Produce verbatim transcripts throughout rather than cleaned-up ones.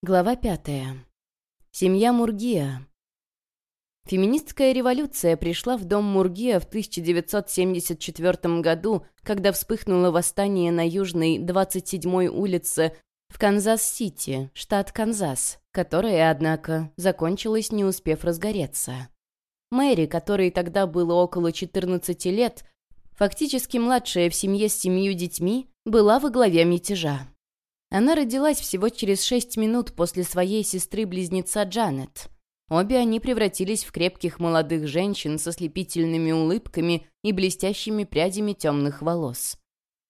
Глава пятая. Семья Мургиа. Феминистская революция пришла в дом Мургиа в тысяча девятьсот семьдесят четвёртом году, когда вспыхнуло восстание на Южной двадцать седьмой улице в Канзас-Сити, штат Канзас, которое, однако, закончилось, не успев разгореться. Мэри, которой тогда было около четырнадцати лет, фактически младшая в семье с семью детьми, была во главе мятежа. Она родилась всего через шесть минут после своей сестры-близнеца Джанет. Обе они превратились в крепких молодых женщин со слепительными улыбками и блестящими прядями темных волос.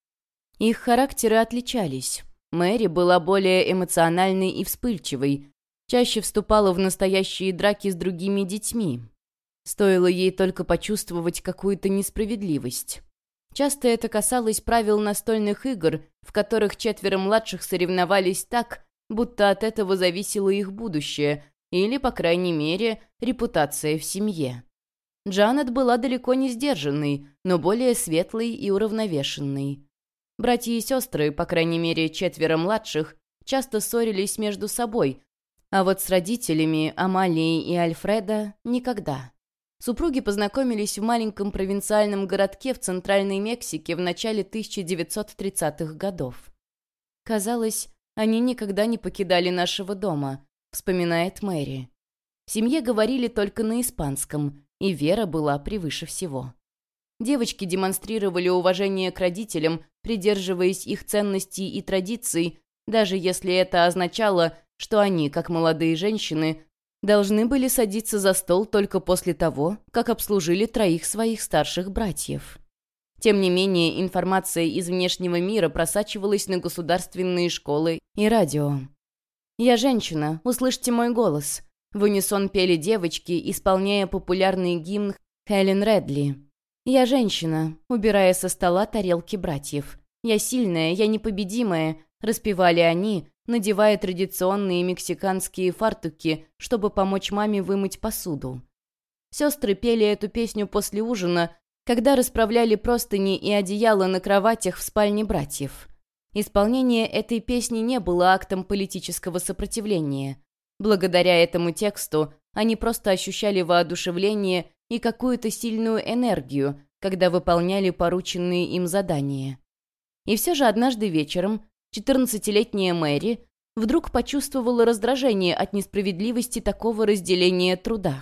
Их характеры отличались. Мэри была более эмоциональной и вспыльчивой, чаще вступала в настоящие драки с другими детьми. Стоило ей только почувствовать какую-то несправедливость. Часто это касалось правил настольных игр, в которых четверо младших соревновались так, будто от этого зависело их будущее, или, по крайней мере, репутация в семье. Джанет была далеко не сдержанной, но более светлой и уравновешенной. Братья и сестры, по крайней мере, четверо младших, часто ссорились между собой, а вот с родителями Амалией и Альфреда никогда. Супруги познакомились в маленьком провинциальном городке в Центральной Мексике в начале тысяча девятьсот тридцатых годов. «Казалось, они никогда не покидали нашего дома», — вспоминает Мэри. В семье говорили только на испанском, и вера была превыше всего. Девочки демонстрировали уважение к родителям, придерживаясь их ценностей и традиций, даже если это означало, что они, как молодые женщины, должны были садиться за стол только после того, как обслужили троих своих старших братьев. Тем не менее, информация из внешнего мира просачивалась на государственные школы и радио. «Я женщина, услышьте мой голос», — в унисон пели девочки, исполняя популярный гимн Хелен Редли. «Я женщина», убирая со стола тарелки братьев. «Я сильная, я непобедимая», — распевали они, надевая традиционные мексиканские фартуки, чтобы помочь маме вымыть посуду. Сестры пели эту песню после ужина, когда расправляли простыни и одеяло на кроватях в спальне братьев. Исполнение этой песни не было актом политического сопротивления. Благодаря этому тексту они просто ощущали воодушевление и какую-то сильную энергию, когда выполняли порученные им задания. И все же однажды вечером четырнадцатилетняя Мэри вдруг почувствовала раздражение от несправедливости такого разделения труда.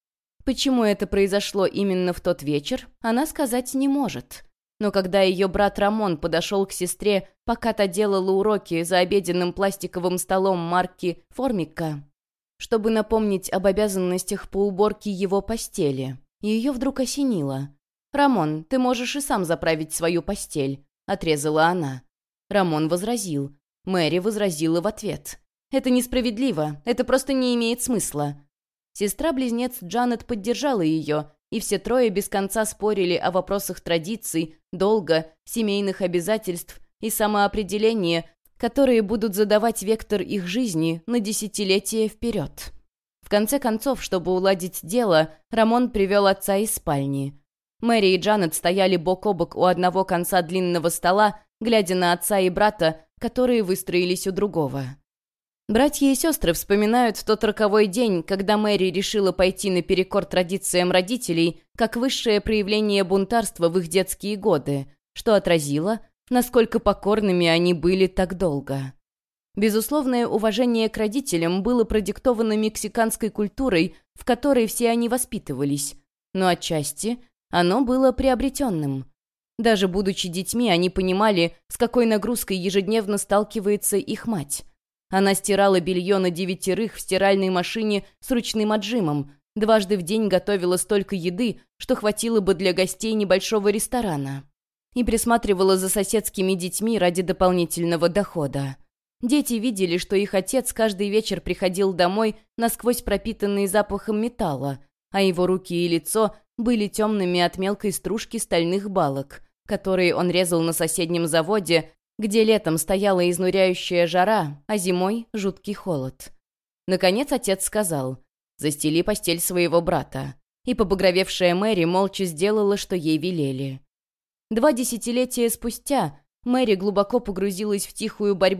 Почему это произошло именно в тот вечер, она сказать не может. Но когда ее брат Рамон подошел к сестре, пока та делала уроки за обеденным пластиковым столом марки «Формика», чтобы напомнить об обязанностях по уборке его постели, ее вдруг осенило. «Рамон, ты можешь и сам заправить свою постель», — отрезала она. Рамон возразил. Мэри возразила в ответ. «Это несправедливо, это просто не имеет смысла». Сестра-близнец Джанет поддержала ее, и все трое без конца спорили о вопросах традиций, долга, семейных обязательств и самоопределения, которые будут задавать вектор их жизни на десятилетия вперед. В конце концов, чтобы уладить дело, Рамон привел отца из спальни. Мэри и Джанет стояли бок о бок у одного конца длинного стола, глядя на отца и брата, которые выстроились у другого. Братья и сестры вспоминают тот роковой день, когда Мэри решила пойти наперекор традициям родителей, как высшее проявление бунтарства в их детские годы, что отразило, насколько покорными они были так долго. Безусловное уважение к родителям было продиктовано мексиканской культурой, в которой все они воспитывались, но отчасти оно было приобретенным. Даже будучи детьми, они понимали, с какой нагрузкой ежедневно сталкивается их мать. Она стирала белье на девятерых в стиральной машине с ручным отжимом, дважды в день готовила столько еды, что хватило бы для гостей небольшого ресторана, и присматривала за соседскими детьми ради дополнительного дохода. Дети видели, что их отец каждый вечер приходил домой насквозь пропитанный запахом металла, а его руки и лицо были темными от мелкой стружки стальных балок, которые он резал на соседнем заводе, где летом стояла изнуряющая жара, а зимой — жуткий холод. Наконец отец сказал: «Застели постель своего брата», и побагровевшая Мэри молча сделала, что ей велели. Два десятилетия спустя Мэри глубоко погрузилась в тихую борьбу,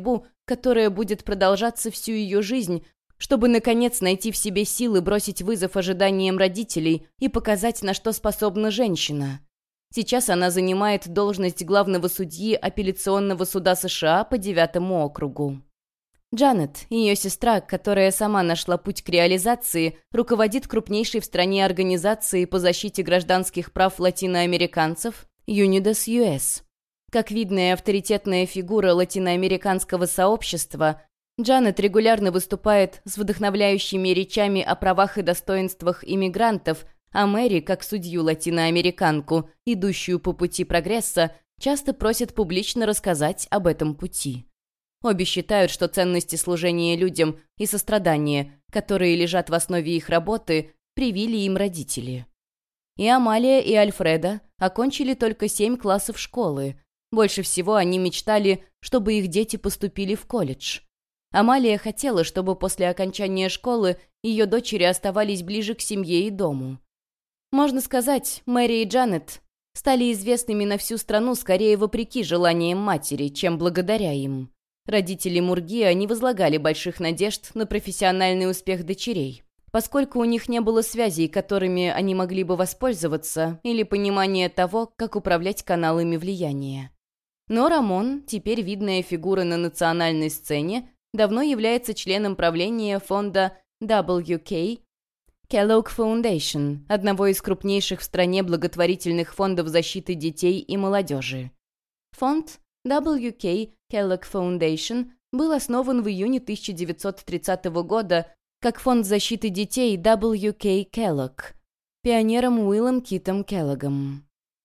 которое будет продолжаться всю ее жизнь, чтобы, наконец, найти в себе силы бросить вызов ожиданиям родителей и показать, на что способна женщина. Сейчас она занимает должность главного судьи апелляционного суда США по девятому округу. Джанет, ее сестра, которая сама нашла путь к реализации, руководит крупнейшей в стране организацией по защите гражданских прав латиноамериканцев Unidas ю эс. Как видная авторитетная фигура латиноамериканского сообщества, Джанет регулярно выступает с вдохновляющими речами о правах и достоинствах иммигрантов, а Мэри, как судью-латиноамериканку, идущую по пути прогресса, часто просит публично рассказать об этом пути. Обе считают, что ценности служения людям и сострадания, которые лежат в основе их работы, привили им родители. И Амалия, и Альфреда окончили только семь классов школы. Больше всего они мечтали, чтобы их дети поступили в колледж. Амалия хотела, чтобы после окончания школы ее дочери оставались ближе к семье и дому. Можно сказать, Мэри и Джанет стали известными на всю страну скорее вопреки желаниям матери, чем благодаря им. Родители Мургиа не возлагали больших надежд на профессиональный успех дочерей, поскольку у них не было связей, которыми они могли бы воспользоваться, или понимания того, как управлять каналами влияния. Но Рамон, теперь видная фигура на национальной сцене, давно является членом правления фонда дабл ю кей Kellogg Foundation, одного из крупнейших в стране благотворительных фондов защиты детей и молодежи. Фонд дабл ю кей Kellogg Foundation был основан в июне тысяча девятьсот тридцатого года как фонд защиты детей дабл ю кей Kellogg, пионером Уиллом Китом Келлогом.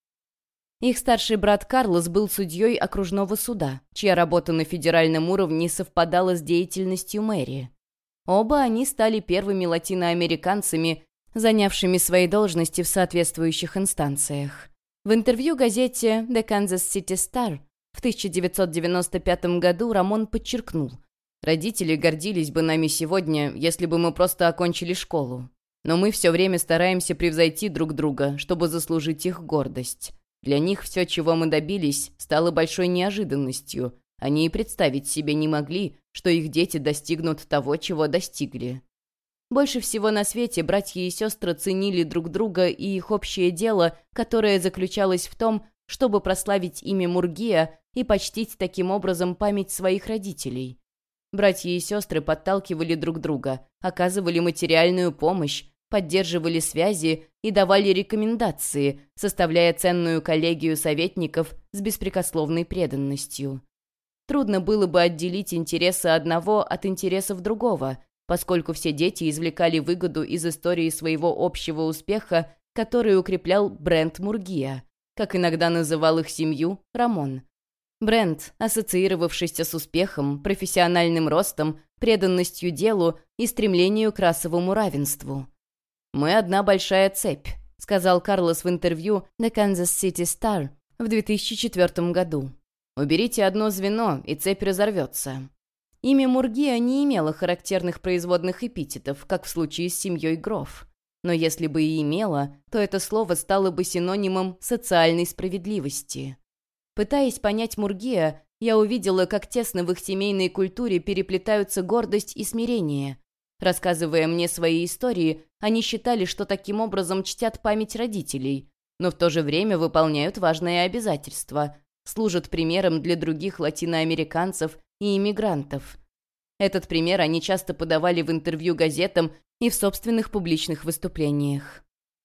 Их старший брат Карлос был судьей окружного суда, чья работа на федеральном уровне совпадала с деятельностью Мэри. Оба они стали первыми латиноамериканцами, занявшими свои должности в соответствующих инстанциях. В интервью газете The Kansas City Star в тысяча девятьсот девяносто пятом году Рамон подчеркнул: «Родители гордились бы нами сегодня, если бы мы просто окончили школу. Но мы все время стараемся превзойти друг друга, чтобы заслужить их гордость. Для них все, чего мы добились, стало большой неожиданностью. Они и представить себе не могли, что их дети достигнут того, чего достигли». Больше всего на свете братья и сестры ценили друг друга и их общее дело, которое заключалось в том, чтобы прославить имя Мургиа и почтить таким образом память своих родителей. Братья и сестры подталкивали друг друга, оказывали материальную помощь, поддерживали связи и давали рекомендации, составляя ценную коллегию советников с беспрекословной преданностью. Трудно было бы отделить интересы одного от интересов другого, поскольку все дети извлекали выгоду из истории своего общего успеха, который укреплял бренд Мургиа, как иногда называл их семью Рамон. Бренд, ассоциировавшийся с успехом, профессиональным ростом, преданностью делу и стремлению к расовому равенству. «Мы одна большая цепь», — сказал Карлос в интервью The Kansas City Star в две тысячи четвёртом году. «Уберите одно звено, и цепь разорвется». Имя Мургиа не имело характерных производных эпитетов, как в случае с семьей Гроф. Но если бы и имело, то это слово стало бы синонимом социальной справедливости. Пытаясь понять Мургиа, я увидела, как тесно в их семейной культуре переплетаются гордость и смирение. Рассказывая мне свои истории, они считали, что таким образом чтят память родителей, но в то же время выполняют важное обязательство, служат примером для других латиноамериканцев и иммигрантов. Этот пример они часто подавали в интервью газетам и в собственных публичных выступлениях.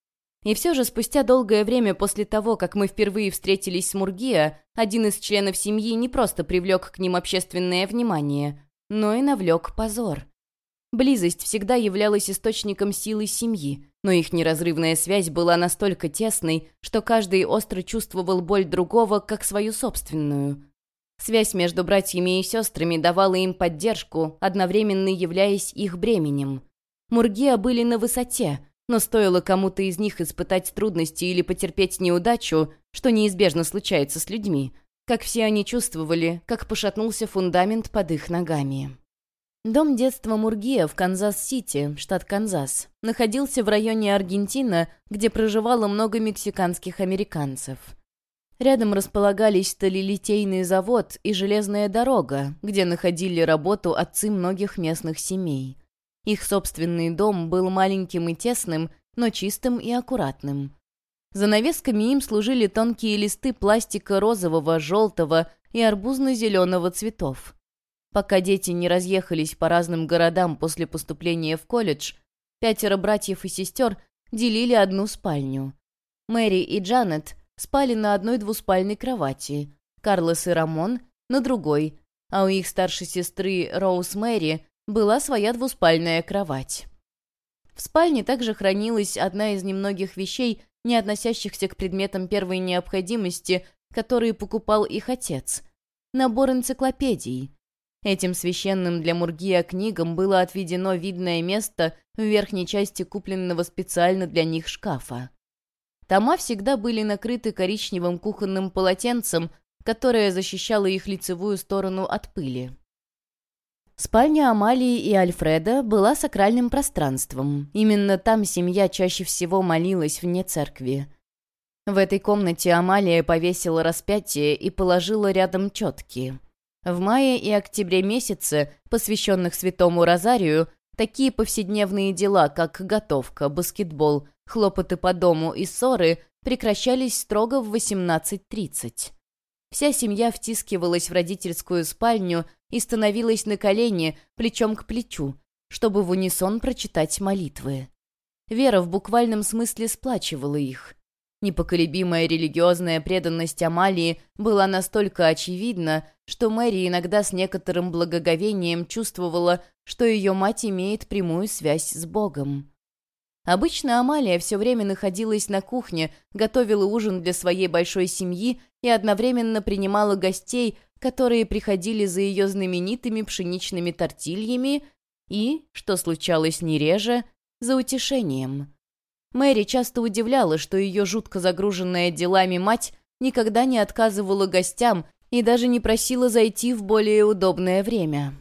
И все же спустя долгое время после того, как мы впервые встретились с Мургиа, один из членов семьи не просто привлек к ним общественное внимание, но и навлек позор. Близость всегда являлась источником силы семьи, но их неразрывная связь была настолько тесной, что каждый остро чувствовал боль другого как свою собственную. Связь между братьями и сестрами давала им поддержку, одновременно являясь их бременем. Мургиа были на высоте, но стоило кому-то из них испытать трудности или потерпеть неудачу, что неизбежно случается с людьми, как все они чувствовали, как пошатнулся фундамент под их ногами. Дом детства Мургиа в Канзас-Сити, штат Канзас, находился в районе Аргентина, где проживало много мексиканских американцев. Рядом располагались сталелитейный завод и железная дорога, где находили работу отцы многих местных семей. Их собственный дом был маленьким и тесным, но чистым и аккуратным. Занавесками им служили тонкие листы пластика розового, желтого и арбузно-зеленого цветов. Пока дети не разъехались по разным городам после поступления в колледж, пятеро братьев и сестер делили одну спальню. Мэри и Джанет спали на одной двуспальной кровати, Карлос и Рамон — на другой, а у их старшей сестры Роуз Мэри была своя двуспальная кровать. В спальне также хранилась одна из немногих вещей, не относящихся к предметам первой необходимости, которые покупал их отец — набор энциклопедий. Этим священным для Мургиа книгам было отведено видное место в верхней части купленного специально для них шкафа. Тома всегда были накрыты коричневым кухонным полотенцем, которое защищало их лицевую сторону от пыли. Спальня Амалии и Альфреда была сакральным пространством. Именно там семья чаще всего молилась вне церкви. В этой комнате Амалия повесила распятие и положила рядом четки. В мае и октябре месяце, посвященных Святому Розарию, такие повседневные дела, как готовка, баскетбол, хлопоты по дому и ссоры прекращались строго в восемнадцать тридцать. Вся семья втискивалась в родительскую спальню и становилась на колени, плечом к плечу, чтобы в унисон прочитать молитвы. Вера в буквальном смысле сплачивала их. Непоколебимая религиозная преданность Амалии была настолько очевидна, что Мэри иногда с некоторым благоговением чувствовала, что ее мать имеет прямую связь с Богом. Обычно Амалия все время находилась на кухне, готовила ужин для своей большой семьи и одновременно принимала гостей, которые приходили за ее знаменитыми пшеничными тортильями и, что случалось не реже, за утешением. Мэри часто удивляла, что ее жутко загруженная делами мать никогда не отказывала гостям и даже не просила зайти в более удобное время.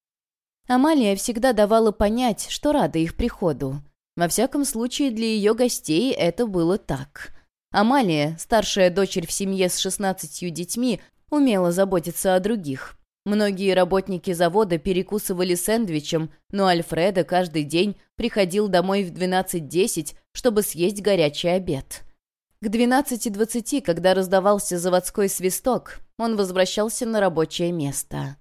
Амалия всегда давала понять, что рада их приходу. Во всяком случае, для ее гостей это было так. Амалия, старшая дочерь в семье с шестнадцатью детьми, умела заботиться о других. Многие работники завода перекусывали сэндвичем, но Альфредо каждый день приходил домой в двенадцать десять, чтобы съесть горячий обед. К двенадцати двадцати, когда раздавался заводской свисток, он возвращался на рабочее место.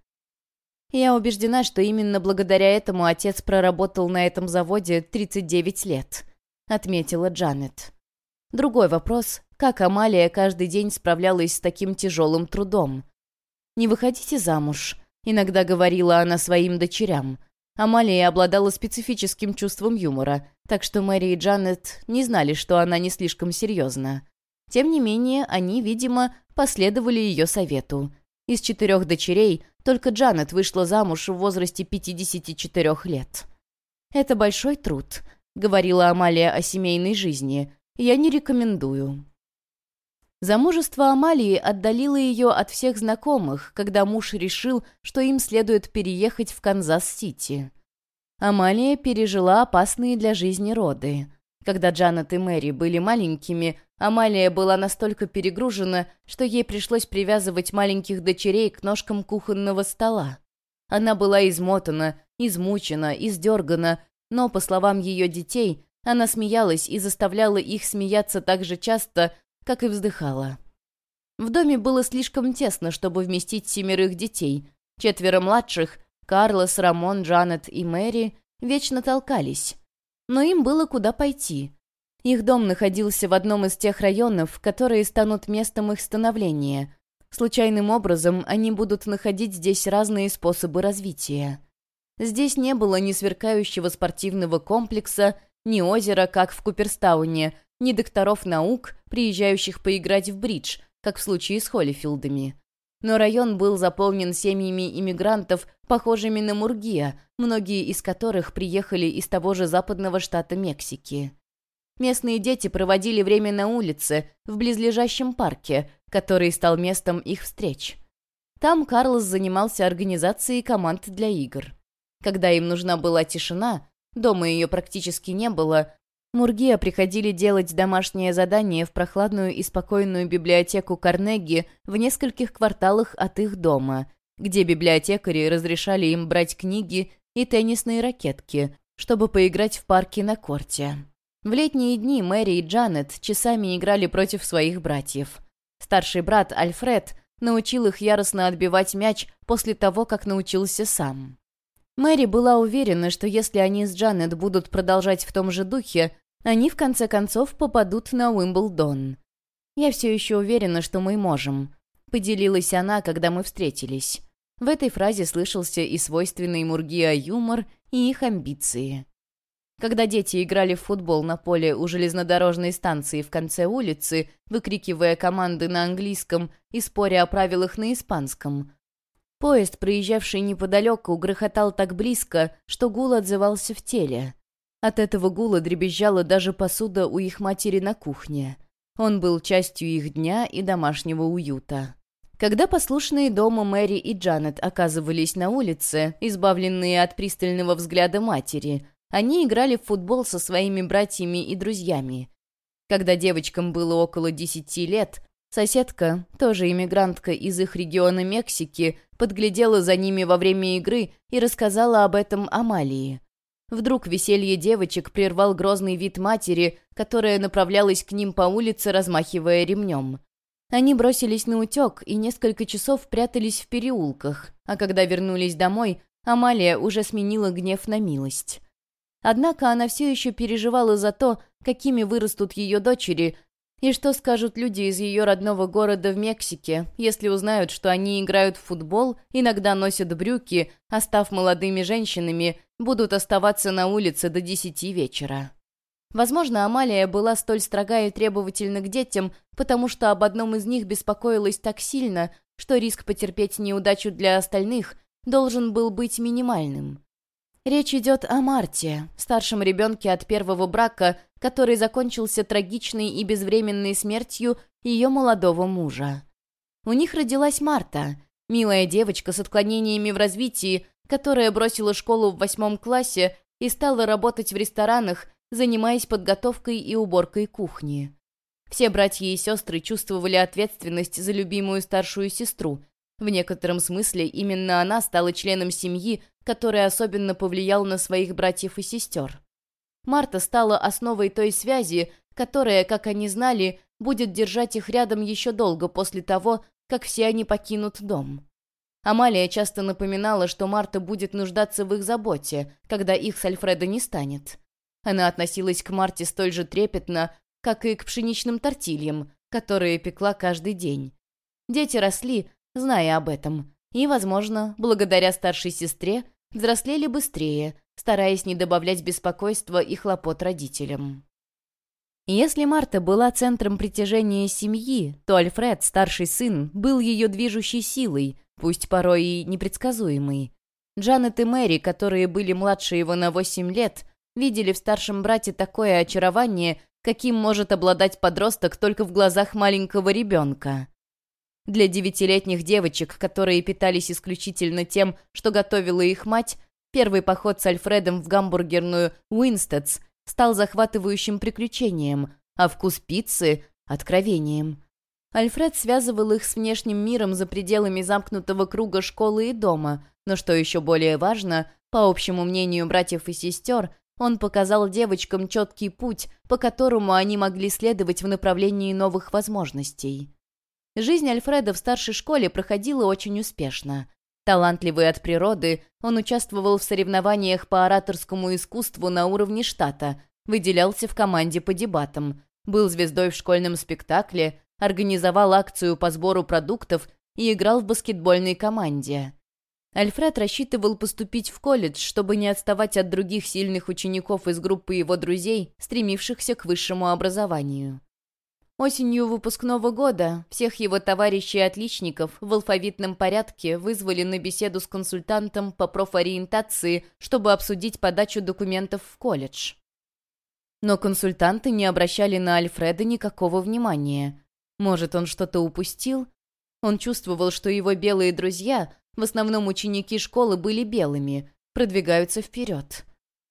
Я убеждена, что именно благодаря этому отец проработал на этом заводе тридцать девять лет, отметила Джанет. Другой вопрос, как Амалия каждый день справлялась с таким тяжелым трудом. «Не выходите замуж», — иногда говорила она своим дочерям. Амалия обладала специфическим чувством юмора, так что Мэри и Джанет не знали, что она не слишком серьезна. Тем не менее, они, видимо, последовали ее совету. Из четырех дочерей только Джанет вышла замуж в возрасте пятидесяти четырёх лет. «Это большой труд», — говорила Амалия о семейной жизни. «Я не рекомендую». Замужество Амалии отдалило ее от всех знакомых, когда муж решил, что им следует переехать в Канзас-Сити. Амалия пережила опасные для жизни роды. Когда Джанет и Мэри были маленькими, Амалия была настолько перегружена, что ей пришлось привязывать маленьких дочерей к ножкам кухонного стола. Она была измотана, измучена, издергана, но, по словам ее детей, она смеялась и заставляла их смеяться так же часто, как и вздыхала. В доме было слишком тесно, чтобы вместить семерых детей. Четверо младших — Карлос, Рамон, Джанет и Мэри — вечно толкались. Но им было куда пойти. Их дом находился в одном из тех районов, которые станут местом их становления. Случайным образом они будут находить здесь разные способы развития. Здесь не было ни сверкающего спортивного комплекса, ни озера, как в Куперстауне, ни докторов наук, приезжающих поиграть в бридж, как в случае с Холлифилдами. Но район был заполнен семьями иммигрантов, похожими на Мургиа, многие из которых приехали из того же западного штата Мексики. Местные дети проводили время на улице, в близлежащем парке, который стал местом их встреч. Там Карлос занимался организацией команд для игр. Когда им нужна была тишина, дома ее практически не было, Мургиа приходили делать домашнее задание в прохладную и спокойную библиотеку Карнеги в нескольких кварталах от их дома, где библиотекари разрешали им брать книги и теннисные ракетки, чтобы поиграть в парке на корте. В летние дни Мэри и Джанет часами играли против своих братьев. Старший брат Альфред научил их яростно отбивать мяч после того, как научился сам. Мэри была уверена, что если они с Джанет будут продолжать в том же духе, они в конце концов попадут на Уимблдон. «Я все еще уверена, что мы можем», — поделилась она, когда мы встретились. В этой фразе слышался и свойственный Мургиа юмор, и их амбиции. Когда дети играли в футбол на поле у железнодорожной станции в конце улицы, выкрикивая команды на английском и споря о правилах на испанском, поезд, проезжавший неподалеку, грохотал так близко, что гул отзывался в теле. От этого гула дребезжала даже посуда у их матери на кухне. Он был частью их дня и домашнего уюта. Когда послушные дома Мэри и Джанет оказывались на улице, избавленные от пристального взгляда матери, они играли в футбол со своими братьями и друзьями. Когда девочкам было около десяти лет, соседка, тоже иммигрантка из их региона Мексики, подглядела за ними во время игры и рассказала об этом Амалии. Вдруг веселье девочек прервал грозный вид матери, которая направлялась к ним по улице, размахивая ремнем. Они бросились на утек и несколько часов прятались в переулках, а когда вернулись домой, Амалия уже сменила гнев на милость. Однако она все еще переживала за то, какими вырастут ее дочери, и что скажут люди из ее родного города в Мексике, если узнают, что они играют в футбол, иногда носят брюки, а став молодыми женщинами, будут оставаться на улице до десяти вечера. Возможно, Амалия была столь строга и требовательна к детям, потому что об одном из них беспокоилась так сильно, что риск потерпеть неудачу для остальных должен был быть минимальным. Речь идет о Марте, старшем ребенке от первого брака, который закончился трагичной и безвременной смертью ее молодого мужа. У них родилась Марта, милая девочка с отклонениями в развитии, которая бросила школу в восьмом классе и стала работать в ресторанах, занимаясь подготовкой и уборкой кухни. Все братья и сестры чувствовали ответственность за любимую старшую сестру. В некотором смысле именно она стала членом семьи, который особенно повлиял на своих братьев и сестер. Марта стала основой той связи, которая, как они знали, будет держать их рядом еще долго после того, как все они покинут дом. Амалия часто напоминала, что Марта будет нуждаться в их заботе, когда их с Альфредо не станет. Она относилась к Марте столь же трепетно, как и к пшеничным тортильям, которые пекла каждый день. Дети росли, зная об этом, и, возможно, благодаря старшей сестре, взрослели быстрее, стараясь не добавлять беспокойства и хлопот родителям. Если Марта была центром притяжения семьи, то Альфред, старший сын, был ее движущей силой, пусть порой и непредсказуемой. Джанет и Мэри, которые были младше его на восемь лет, видели в старшем брате такое очарование, каким может обладать подросток только в глазах маленького ребенка. Для девятилетних девочек, которые питались исключительно тем, что готовила их мать, первый поход с Альфредом в гамбургерную «Уинстедс» стал захватывающим приключением, а вкус пиццы — откровением. Альфред связывал их с внешним миром за пределами замкнутого круга школы и дома, но, что еще более важно, по общему мнению братьев и сестер, он показал девочкам четкий путь, по которому они могли следовать в направлении новых возможностей. Жизнь Альфреда в старшей школе проходила очень успешно. Талантливый от природы, он участвовал в соревнованиях по ораторскому искусству на уровне штата, выделялся в команде по дебатам, был звездой в школьном спектакле, организовал акцию по сбору продуктов и играл в баскетбольной команде. Альфред рассчитывал поступить в колледж, чтобы не отставать от других сильных учеников из группы его друзей, стремившихся к высшему образованию. Осенью выпускного года всех его товарищей-отличников в алфавитном порядке вызвали на беседу с консультантом по профориентации, чтобы обсудить подачу документов в колледж. Но консультанты не обращали на Альфреда никакого внимания. Может, он что-то упустил? Он чувствовал, что его белые друзья, в основном ученики школы, были белыми, продвигаются вперед.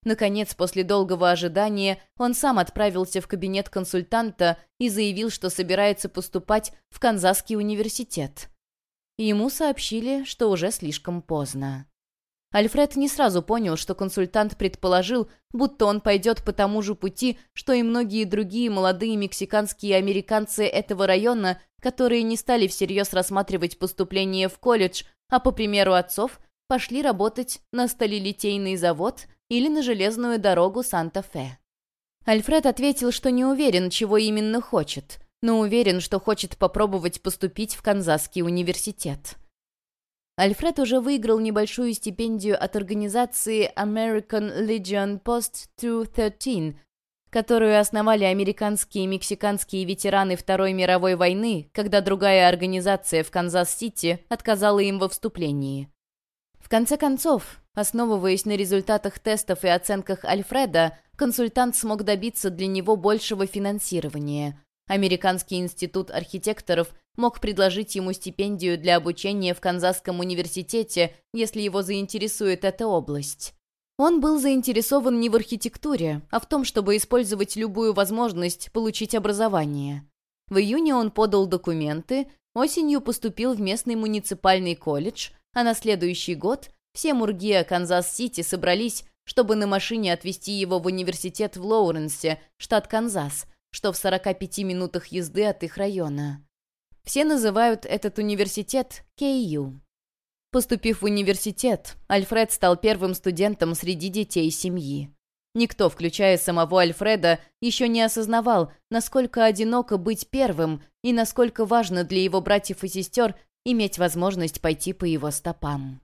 Наконец, после долгого ожидания, он сам отправился в кабинет консультанта и заявил, что собирается поступать в Канзасский университет. Ему сообщили, что уже слишком поздно. Альфред не сразу понял, что консультант предположил, будто он пойдет по тому же пути, что и многие другие молодые мексиканские американцы этого района, которые не стали всерьез рассматривать поступление в колледж, а, по примеру отцов, пошли работать на сталелитейный завод или на железную дорогу Санта-Фе. Альфред ответил, что не уверен, чего именно хочет, но уверен, что хочет попробовать поступить в Канзасский университет. Альфред уже выиграл небольшую стипендию от организации American Legion Post двести тринадцать, которую основали американские и мексиканские ветераны Второй мировой войны, когда другая организация в Канзас-Сити отказала им во вступлении. В конце концов, основываясь на результатах тестов и оценках Альфреда, консультант смог добиться для него большего финансирования. Американский институт архитекторов мог предложить ему стипендию для обучения в Канзасском университете, если его заинтересует эта область. Он был заинтересован не в архитектуре, а в том, чтобы использовать любую возможность получить образование. В июне он подал документы, осенью поступил в местный муниципальный колледж, а на следующий год все Мургиа Канзас-Сити собрались, чтобы на машине отвезти его в университет в Лоуренсе, штат Канзас, что в сорока пяти минутах езды от их района. Все называют этот университет кей ю. Поступив в университет, Альфред стал первым студентом среди детей семьи. Никто, включая самого Альфреда, еще не осознавал, насколько одиноко быть первым и насколько важно для его братьев и сестер иметь возможность пойти по его стопам.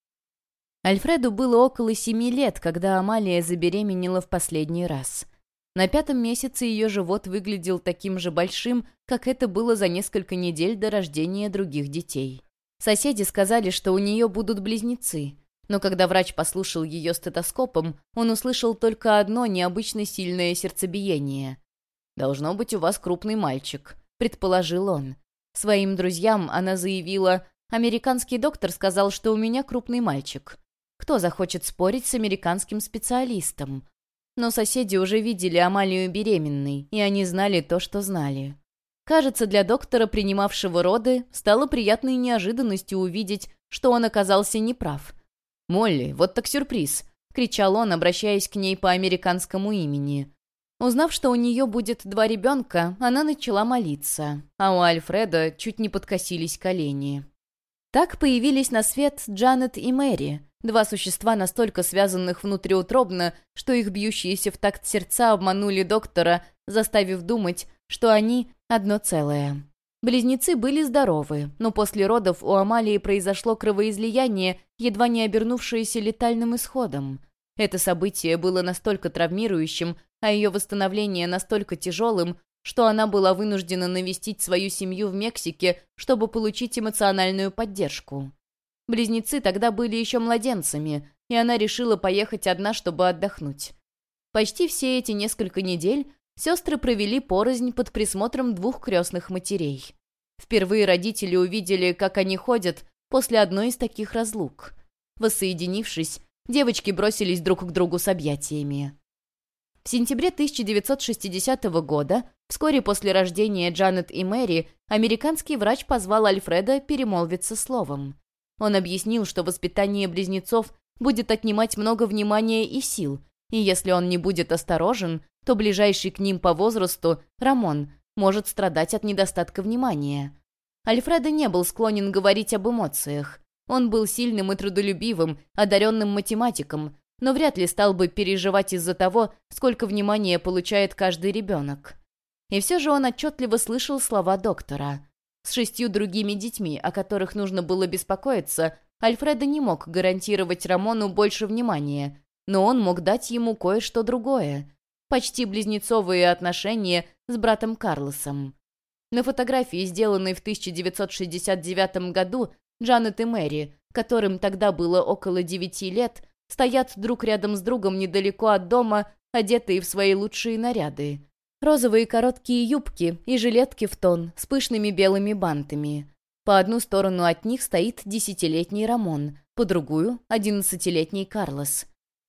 Альфреду было около семи лет, когда Амалия забеременела в последний раз. На пятом месяце ее живот выглядел таким же большим, как это было за несколько недель до рождения других детей. Соседи сказали, что у нее будут близнецы, но когда врач послушал ее стетоскопом, он услышал только одно необычно сильное сердцебиение. «Должно быть у вас крупный мальчик», — предположил он. Своим друзьям она заявила: «Американский доктор сказал, что у меня крупный мальчик. Кто захочет спорить с американским специалистом?» Но соседи уже видели Амалию беременной, и они знали то, что знали. Кажется, для доктора, принимавшего роды, стало приятной неожиданностью увидеть, что он оказался неправ. «Молли, вот так сюрприз!» — кричал он, обращаясь к ней по американскому имени. Узнав, что у нее будет два ребенка, она начала молиться, а у Альфреда чуть не подкосились колени. Так появились на свет Джанет и Мэри, два существа, настолько связанных внутриутробно, что их бьющиеся в такт сердца обманули доктора, заставив думать, что они одно целое. Близнецы были здоровы, но после родов у Амалии произошло кровоизлияние, едва не обернувшееся летальным исходом. Это событие было настолько травмирующим, а ее восстановление настолько тяжелым, что она была вынуждена навестить свою семью в Мексике, чтобы получить эмоциональную поддержку. Близнецы тогда были еще младенцами, и она решила поехать одна, чтобы отдохнуть. Почти все эти несколько недель сестры провели порознь под присмотром двух крестных матерей. Впервые родители увидели, как они ходят после одной из таких разлук. Воссоединившись, девочки бросились друг к другу с объятиями. В сентябре тысяча девятьсот шестидесятого года, вскоре после рождения Джанет и Мэри, американский врач позвал Альфреда перемолвиться словом. Он объяснил, что воспитание близнецов будет отнимать много внимания и сил, и если он не будет осторожен, то ближайший к ним по возрасту, Рамон, может страдать от недостатка внимания. Альфредо не был склонен говорить об эмоциях. Он был сильным и трудолюбивым, одаренным математиком, но вряд ли стал бы переживать из-за того, сколько внимания получает каждый ребенок. И все же он отчетливо слышал слова доктора. С шестью другими детьми, о которых нужно было беспокоиться, Альфредо не мог гарантировать Рамону больше внимания, но он мог дать ему кое-что другое — почти близнецовые отношения с братом Карлосом. На фотографии, сделанной в тысяча девятьсот шестьдесят девятом году, Джанет и Мэри, которым тогда было около девяти лет, стоят друг рядом с другом недалеко от дома, одетые в свои лучшие наряды. Розовые короткие юбки и жилетки в тон с пышными белыми бантами. По одну сторону от них стоит десятилетний Рамон, по другую — одиннадцатилетний Карлос.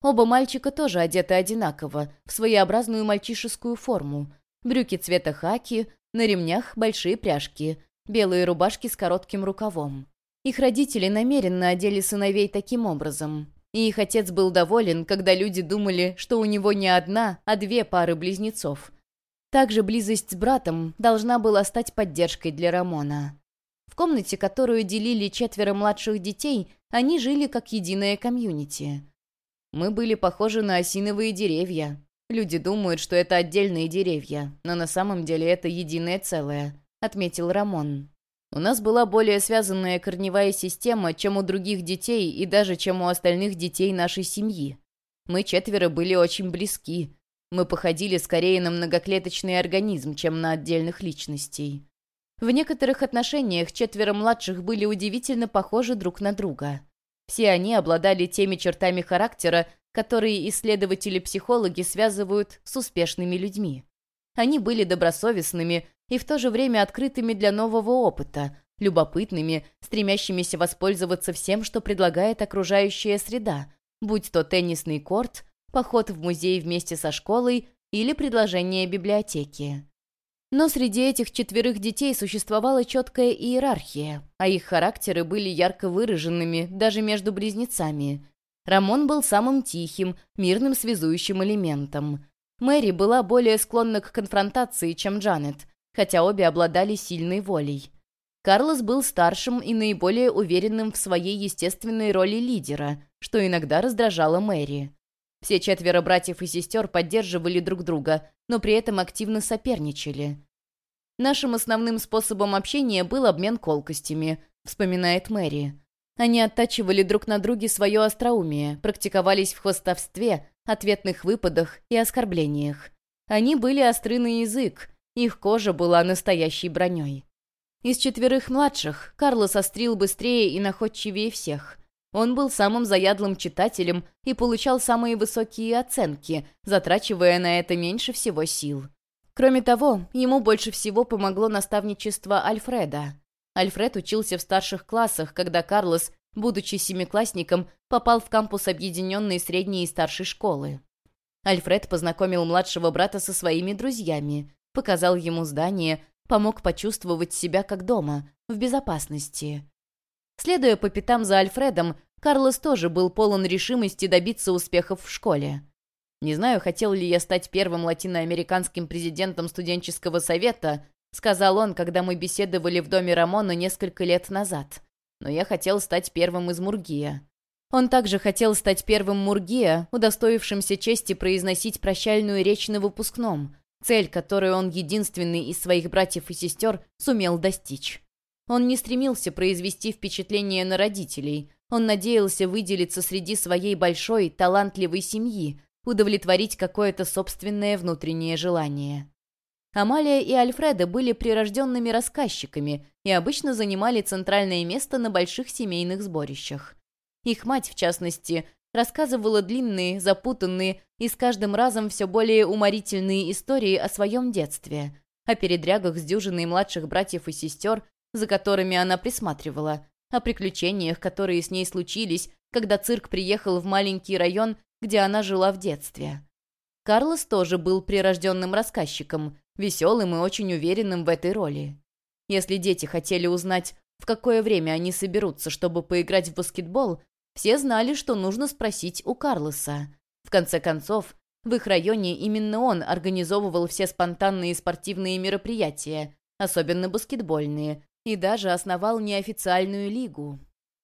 Оба мальчика тоже одеты одинаково, в своеобразную мальчишескую форму. Брюки цвета хаки, на ремнях большие пряжки, белые рубашки с коротким рукавом. Их родители намеренно одели сыновей таким образом. И их отец был доволен, когда люди думали, что у него не одна, а две пары близнецов. Также близость с братом должна была стать поддержкой для Рамона. В комнате, которую делили четверо младших детей, они жили как единое комьюнити. Мы были похожи на осиновые деревья. Люди думают, что это отдельные деревья, но на самом деле это единое целое, отметил Рамон. У нас была более связанная корневая система, чем у других детей и даже чем у остальных детей нашей семьи. Мы четверо были очень близки. Мы походили скорее на многоклеточный организм, чем на отдельных личностей. В некоторых отношениях четверо младших были удивительно похожи друг на друга. Все они обладали теми чертами характера, которые исследователи-психологи связывают с успешными людьми. Они были добросовестными и в то же время открытыми для нового опыта, любопытными, стремящимися воспользоваться всем, что предлагает окружающая среда, будь то теннисный корт, поход в музей вместе со школой или предложение библиотеки. Но среди этих четверых детей существовала четкая иерархия, а их характеры были ярко выраженными даже между близнецами. Рамон был самым тихим, мирным связующим элементом. Мэри была более склонна к конфронтации, чем Джанет, хотя обе обладали сильной волей. Карлос был старшим и наиболее уверенным в своей естественной роли лидера, что иногда раздражало Мэри. Все четверо братьев и сестер поддерживали друг друга, но при этом активно соперничали. «Нашим основным способом общения был обмен колкостями», — вспоминает Мэри. Они оттачивали друг на друге свое остроумие, практиковались в хвастовстве, ответных выпадах и оскорблениях. Они были остры на язык, их кожа была настоящей броней. Из четверых младших Карлос острил быстрее и находчивее всех. Он был самым заядлым читателем и получал самые высокие оценки, затрачивая на это меньше всего сил. Кроме того, ему больше всего помогло наставничество Альфреда. Альфред учился в старших классах, когда Карлос, будучи семиклассником, попал в кампус объединенной средней и старшей школы. Альфред познакомил младшего брата со своими друзьями, показал ему здание, помог почувствовать себя как дома, в безопасности. Следуя по пятам за Альфредом, Карлос тоже был полон решимости добиться успехов в школе. «Не знаю, хотел ли я стать первым латиноамериканским президентом студенческого совета», сказал он, когда мы беседовали в доме Рамона несколько лет назад. «Но я хотел стать первым из Мургия». Он также хотел стать первым Мургия, удостоившимся чести произносить прощальную речь на выпускном, цель, которую он единственный из своих братьев и сестер сумел достичь. Он не стремился произвести впечатление на родителей, он надеялся выделиться среди своей большой, талантливой семьи, удовлетворить какое-то собственное внутреннее желание. Амалия и Альфреда были прирожденными рассказчиками и обычно занимали центральное место на больших семейных сборищах. Их мать, в частности, рассказывала длинные, запутанные и с каждым разом все более уморительные истории о своем детстве, о передрягах с дюжиной младших братьев и сестер, за которыми она присматривала, о приключениях, которые с ней случились, когда цирк приехал в маленький район, где она жила в детстве. Карлос тоже был прирожденным рассказчиком, веселым и очень уверенным в этой роли. Если дети хотели узнать, в какое время они соберутся, чтобы поиграть в баскетбол, все знали, что нужно спросить у Карлоса. В конце концов, в их районе именно он организовывал все спонтанные спортивные мероприятия, особенно баскетбольные, и даже основал неофициальную лигу.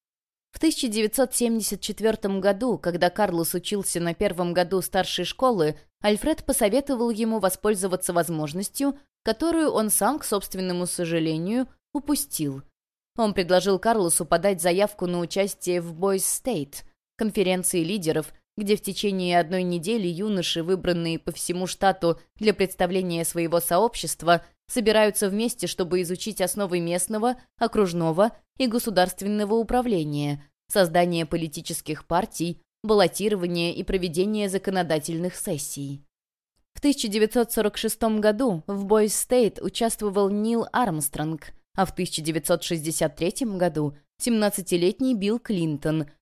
В тысяча девятьсот семьдесят четвёртом году, когда Карлос учился на первом году старшей школы, Альфред посоветовал ему воспользоваться возможностью, которую он сам, к собственному сожалению, упустил. Он предложил Карлосу подать заявку на участие в Boys State, конференции лидеров, где в течение одной недели юноши, выбранные по всему штату для представления своего сообщества, собираются вместе, чтобы изучить основы местного, окружного и государственного управления, создание политических партий, баллотирование и проведение законодательных сессий. В тысяча девятьсот сорок шестом году в Boys State участвовал Нил Армстронг, а в тысяча девятьсот шестьдесят третьем году семнадцатилетний Билл Клинтон,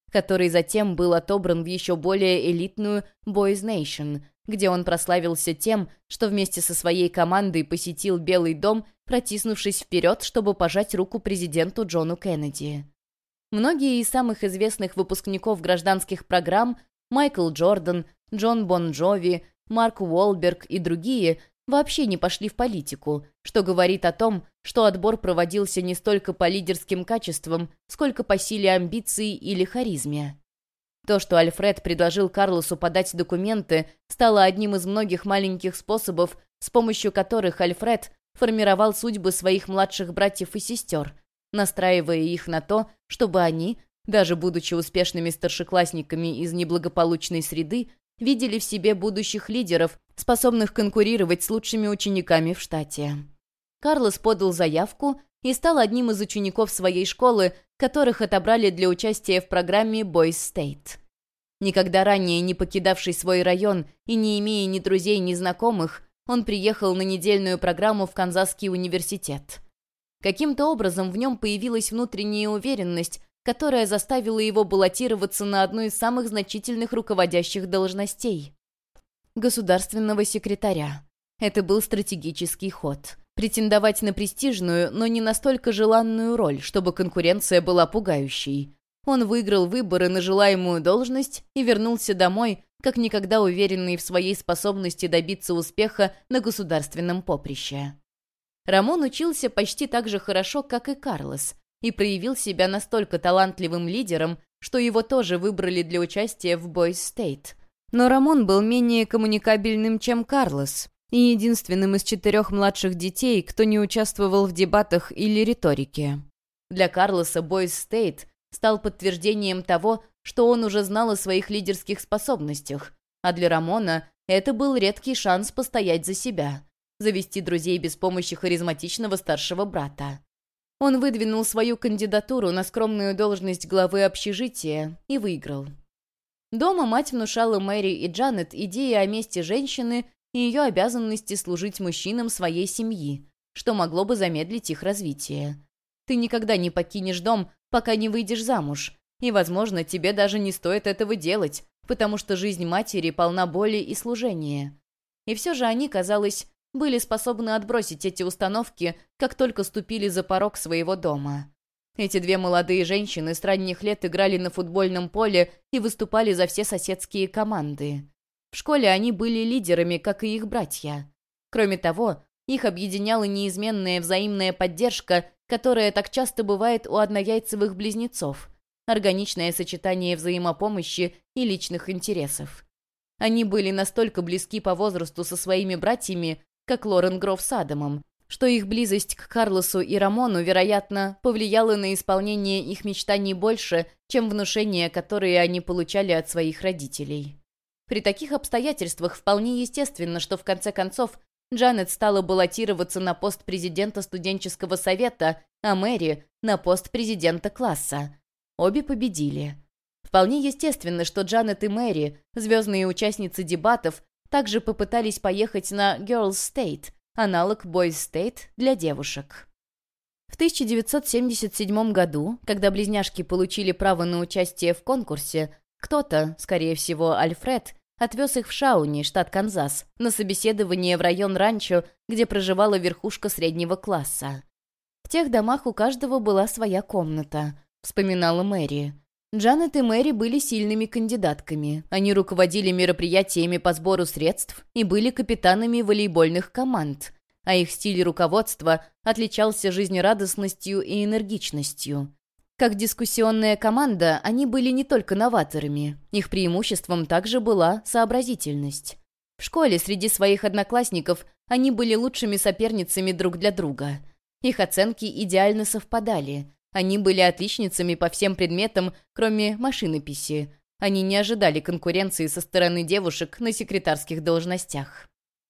который затем был отобран в еще более элитную Boys Nation, где он прославился тем, что вместе со своей командой посетил Белый дом, протиснувшись вперед, чтобы пожать руку президенту Джону Кеннеди. Многие из самых известных выпускников гражданских программ Майкл Джордан, Джон Бон Джови, Марк Уолберг и другие вообще не пошли в политику, что говорит о том, что отбор проводился не столько по лидерским качествам, сколько по силе амбиций или харизме. То, что Альфред предложил Карлосу подать документы, стало одним из многих маленьких способов, с помощью которых Альфред формировал судьбы своих младших братьев и сестер, настраивая их на то, чтобы они, даже будучи успешными старшеклассниками из неблагополучной среды, видели в себе будущих лидеров, способных конкурировать с лучшими учениками в штате. Карлос подал заявку и стал одним из учеников своей школы, которых отобрали для участия в программе Boys State. Никогда ранее не покидавший свой район и не имея ни друзей, ни знакомых, он приехал на недельную программу в Канзасский университет. Каким-то образом в нем появилась внутренняя уверенность, которая заставила его баллотироваться на одну из самых значительных руководящих должностей – государственного секретаря. Это был стратегический ход. Претендовать на престижную, но не настолько желанную роль, чтобы конкуренция была пугающей. Он выиграл выборы на желаемую должность и вернулся домой, как никогда уверенный в своей способности добиться успеха на государственном поприще. Рамон учился почти так же хорошо, как и Карлос, и проявил себя настолько талантливым лидером, что его тоже выбрали для участия в Boys State. Но Рамон был менее коммуникабельным, чем Карлос, и единственным из четырех младших детей, кто не участвовал в дебатах или риторике. Для Карлоса Boys State стал подтверждением того, что он уже знал о своих лидерских способностях, а для Рамона это был редкий шанс постоять за себя, завести друзей без помощи харизматичного старшего брата. Он выдвинул свою кандидатуру на скромную должность главы общежития и выиграл. Дома мать внушала Мэри и Джанет идеи о месте женщины и ее обязанности служить мужчинам своей семьи, что могло бы замедлить их развитие. Ты никогда не покинешь дом, пока не выйдешь замуж, и, возможно, тебе даже не стоит этого делать, потому что жизнь матери полна боли и служения. И все же они, казалось, были способны отбросить эти установки, как только ступили за порог своего дома. Эти две молодые женщины с ранних лет играли на футбольном поле и выступали за все соседские команды. В школе они были лидерами, как и их братья. Кроме того, их объединяла неизменная взаимная поддержка, которая так часто бывает у однояйцевых близнецов, органичное сочетание взаимопомощи и личных интересов. Они были настолько близки по возрасту со своими братьями, как Лорен Гров с Адамом, что их близость к Карлосу и Рамону, вероятно, повлияла на исполнение их мечтаний больше, чем внушения, которые они получали от своих родителей. При таких обстоятельствах вполне естественно, что в конце концов Джанет стала баллотироваться на пост президента студенческого совета, а Мэри — на пост президента класса. Обе победили. Вполне естественно, что Джанет и Мэри, звездные участницы дебатов, также попытались поехать на Girls State, аналог Boys State для девушек. В тысяча девятьсот семьдесят седьмом году, когда близняшки получили право на участие в конкурсе, кто-то, скорее всего, Альфред, отвез их в Шауни, штат Канзас, на собеседование в район ранчо, где проживала верхушка среднего класса. «В тех домах у каждого была своя комната», — вспоминала Мэри. Джанет и Мэри были сильными кандидатками. Они руководили мероприятиями по сбору средств и были капитанами волейбольных команд, а их стиль руководства отличался жизнерадостностью и энергичностью. Как дискуссионная команда, они были не только новаторами, их преимуществом также была сообразительность. В школе среди своих одноклассников они были лучшими соперницами друг для друга. Их оценки идеально совпадали. Они были отличницами по всем предметам, кроме машинописи. Они не ожидали конкуренции со стороны девушек на секретарских должностях.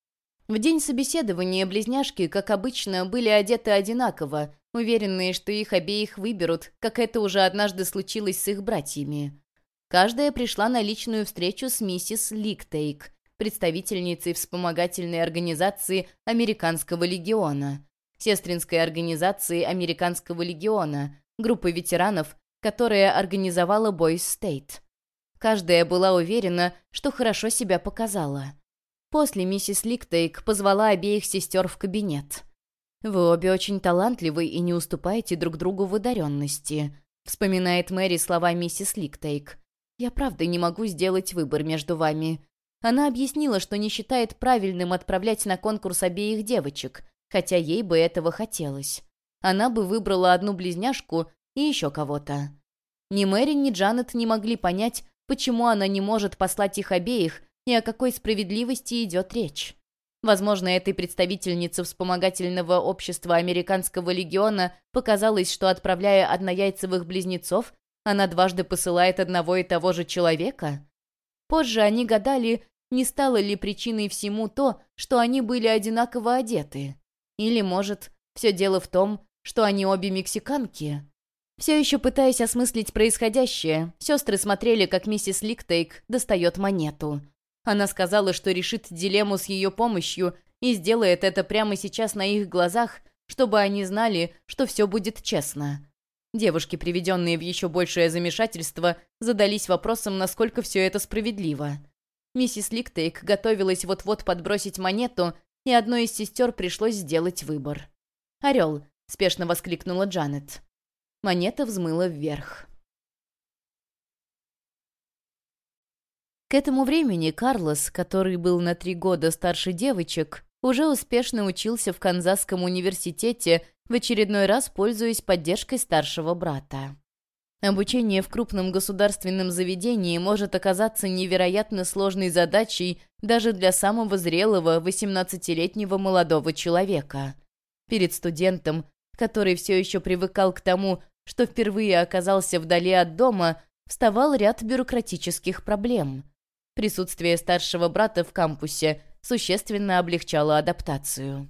В день собеседования близняшки, как обычно, были одеты одинаково, уверенные, что их обеих выберут, как это уже однажды случилось с их братьями. Каждая пришла на личную встречу с миссис Ликтейк, представительницей вспомогательной организации Американского легиона, сестринской организации Американского легиона, группы ветеранов, которое организовала Boys State. Каждая была уверена, что хорошо себя показала. После миссис Ликтейк позвала обеих сестер в кабинет. «Вы обе очень талантливы и не уступаете друг другу в одаренности», вспоминает Мэри слова миссис Ликтейк. «Я правда не могу сделать выбор между вами». Она объяснила, что не считает правильным отправлять на конкурс обеих девочек, хотя ей бы этого хотелось. Она бы выбрала одну близняшку и еще кого-то. Ни Мэри, ни Джанет не могли понять, почему она не может послать их обеих и о какой справедливости идет речь. Возможно, этой представительнице вспомогательного общества Американского легиона показалось, что, отправляя однояйцевых близнецов, она дважды посылает одного и того же человека. Позже они гадали, не стало ли причиной всему то, что они были одинаково одеты. Или, может, все дело в том, что они обе мексиканки. Все еще пытаясь осмыслить происходящее, сестры смотрели, как миссис Ликтейк достает монету. Она сказала, что решит дилемму с ее помощью и сделает это прямо сейчас на их глазах, чтобы они знали, что все будет честно. Девушки, приведенные в еще большее замешательство, задались вопросом, насколько все это справедливо. Миссис Ликтейк готовилась вот-вот подбросить монету, и одной из сестер пришлось сделать выбор. «Орел!» — спешно воскликнула Джанет. Монета взмыла вверх. К этому времени Карлос, который был на три года старше девочек, уже успешно учился в Канзасском университете, в очередной раз пользуясь поддержкой старшего брата. Обучение в крупном государственном заведении может оказаться невероятно сложной задачей даже для самого зрелого восемнадцатилетнего молодого человека. Перед студентом, который все еще привыкал к тому, что впервые оказался вдали от дома, вставал ряд бюрократических проблем. Присутствие старшего брата в кампусе существенно облегчало адаптацию.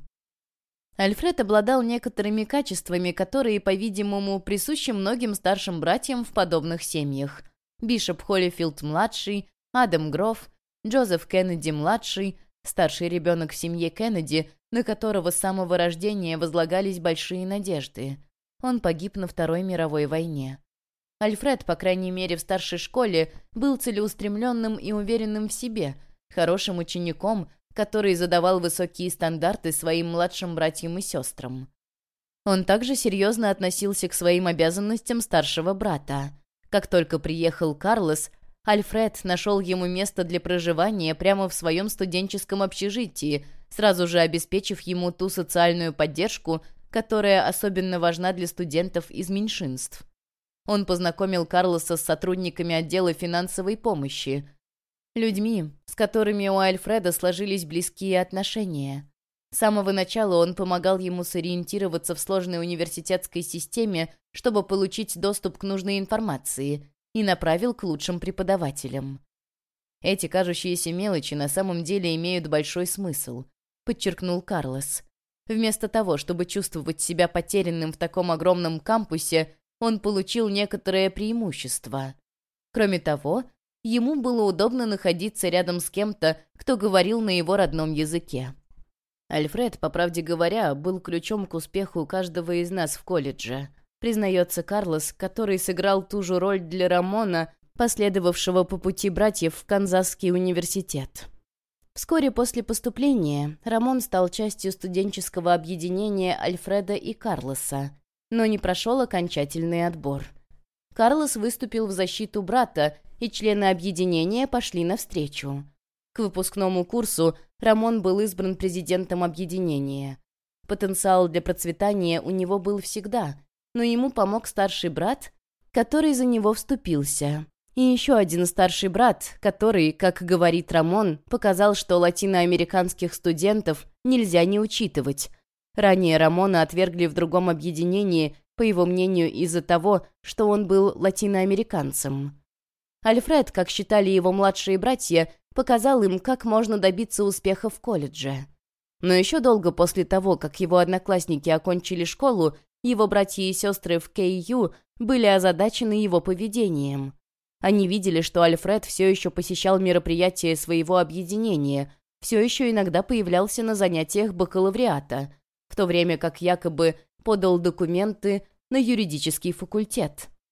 Альфред обладал некоторыми качествами, которые, по-видимому, присущи многим старшим братьям в подобных семьях. Бишоп Холлифилд-младший, Адам Гроф, Джозеф Кеннеди-младший, старший ребенок в семье Кеннеди, на которого с самого рождения возлагались большие надежды. Он погиб на Второй мировой войне. Альфред, по крайней мере в старшей школе, был целеустремленным и уверенным в себе, хорошим учеником, который задавал высокие стандарты своим младшим братьям и сестрам. Он также серьезно относился к своим обязанностям старшего брата. Как только приехал Карлос, Альфред нашел ему место для проживания прямо в своем студенческом общежитии, сразу же обеспечив ему ту социальную поддержку, которая особенно важна для студентов из меньшинств. Он познакомил Карлоса с сотрудниками отдела финансовой помощи, людьми, с которыми у Альфреда сложились близкие отношения. С самого начала он помогал ему сориентироваться в сложной университетской системе, чтобы получить доступ к нужной информации, и направил к лучшим преподавателям. «Эти кажущиеся мелочи на самом деле имеют большой смысл», — подчеркнул Карлос. Вместо того, чтобы чувствовать себя потерянным в таком огромном кампусе, он получил некоторое преимущество. Кроме того, ему было удобно находиться рядом с кем-то, кто говорил на его родном языке. Альфред, по правде говоря, был ключом к успеху каждого из нас в колледже, признается Карлос, который сыграл ту же роль для Рамона, последовавшего по пути братьев в Канзасский университет. Вскоре после поступления Рамон стал частью студенческого объединения Альфреда и Карлоса, но не прошел окончательный отбор. Карлос выступил в защиту брата, и члены объединения пошли навстречу. К выпускному курсу Рамон был избран президентом объединения. Потенциал для процветания у него был всегда, но ему помог старший брат, который за него вступился. И еще один старший брат, который, как говорит Рамон, показал, что латиноамериканских студентов нельзя не учитывать. Ранее Рамона отвергли в другом объединении, по его мнению, из-за того, что он был латиноамериканцем. Альфред, как считали его младшие братья, показал им, как можно добиться успеха в колледже. Но еще долго после того, как его одноклассники окончили школу, его братья и сестры в кей ю были озадачены его поведением. Они видели, что Альфред все еще посещал мероприятия своего объединения, все еще иногда появлялся на занятиях бакалавриата, в то время как якобы подал документы на юридический факультет.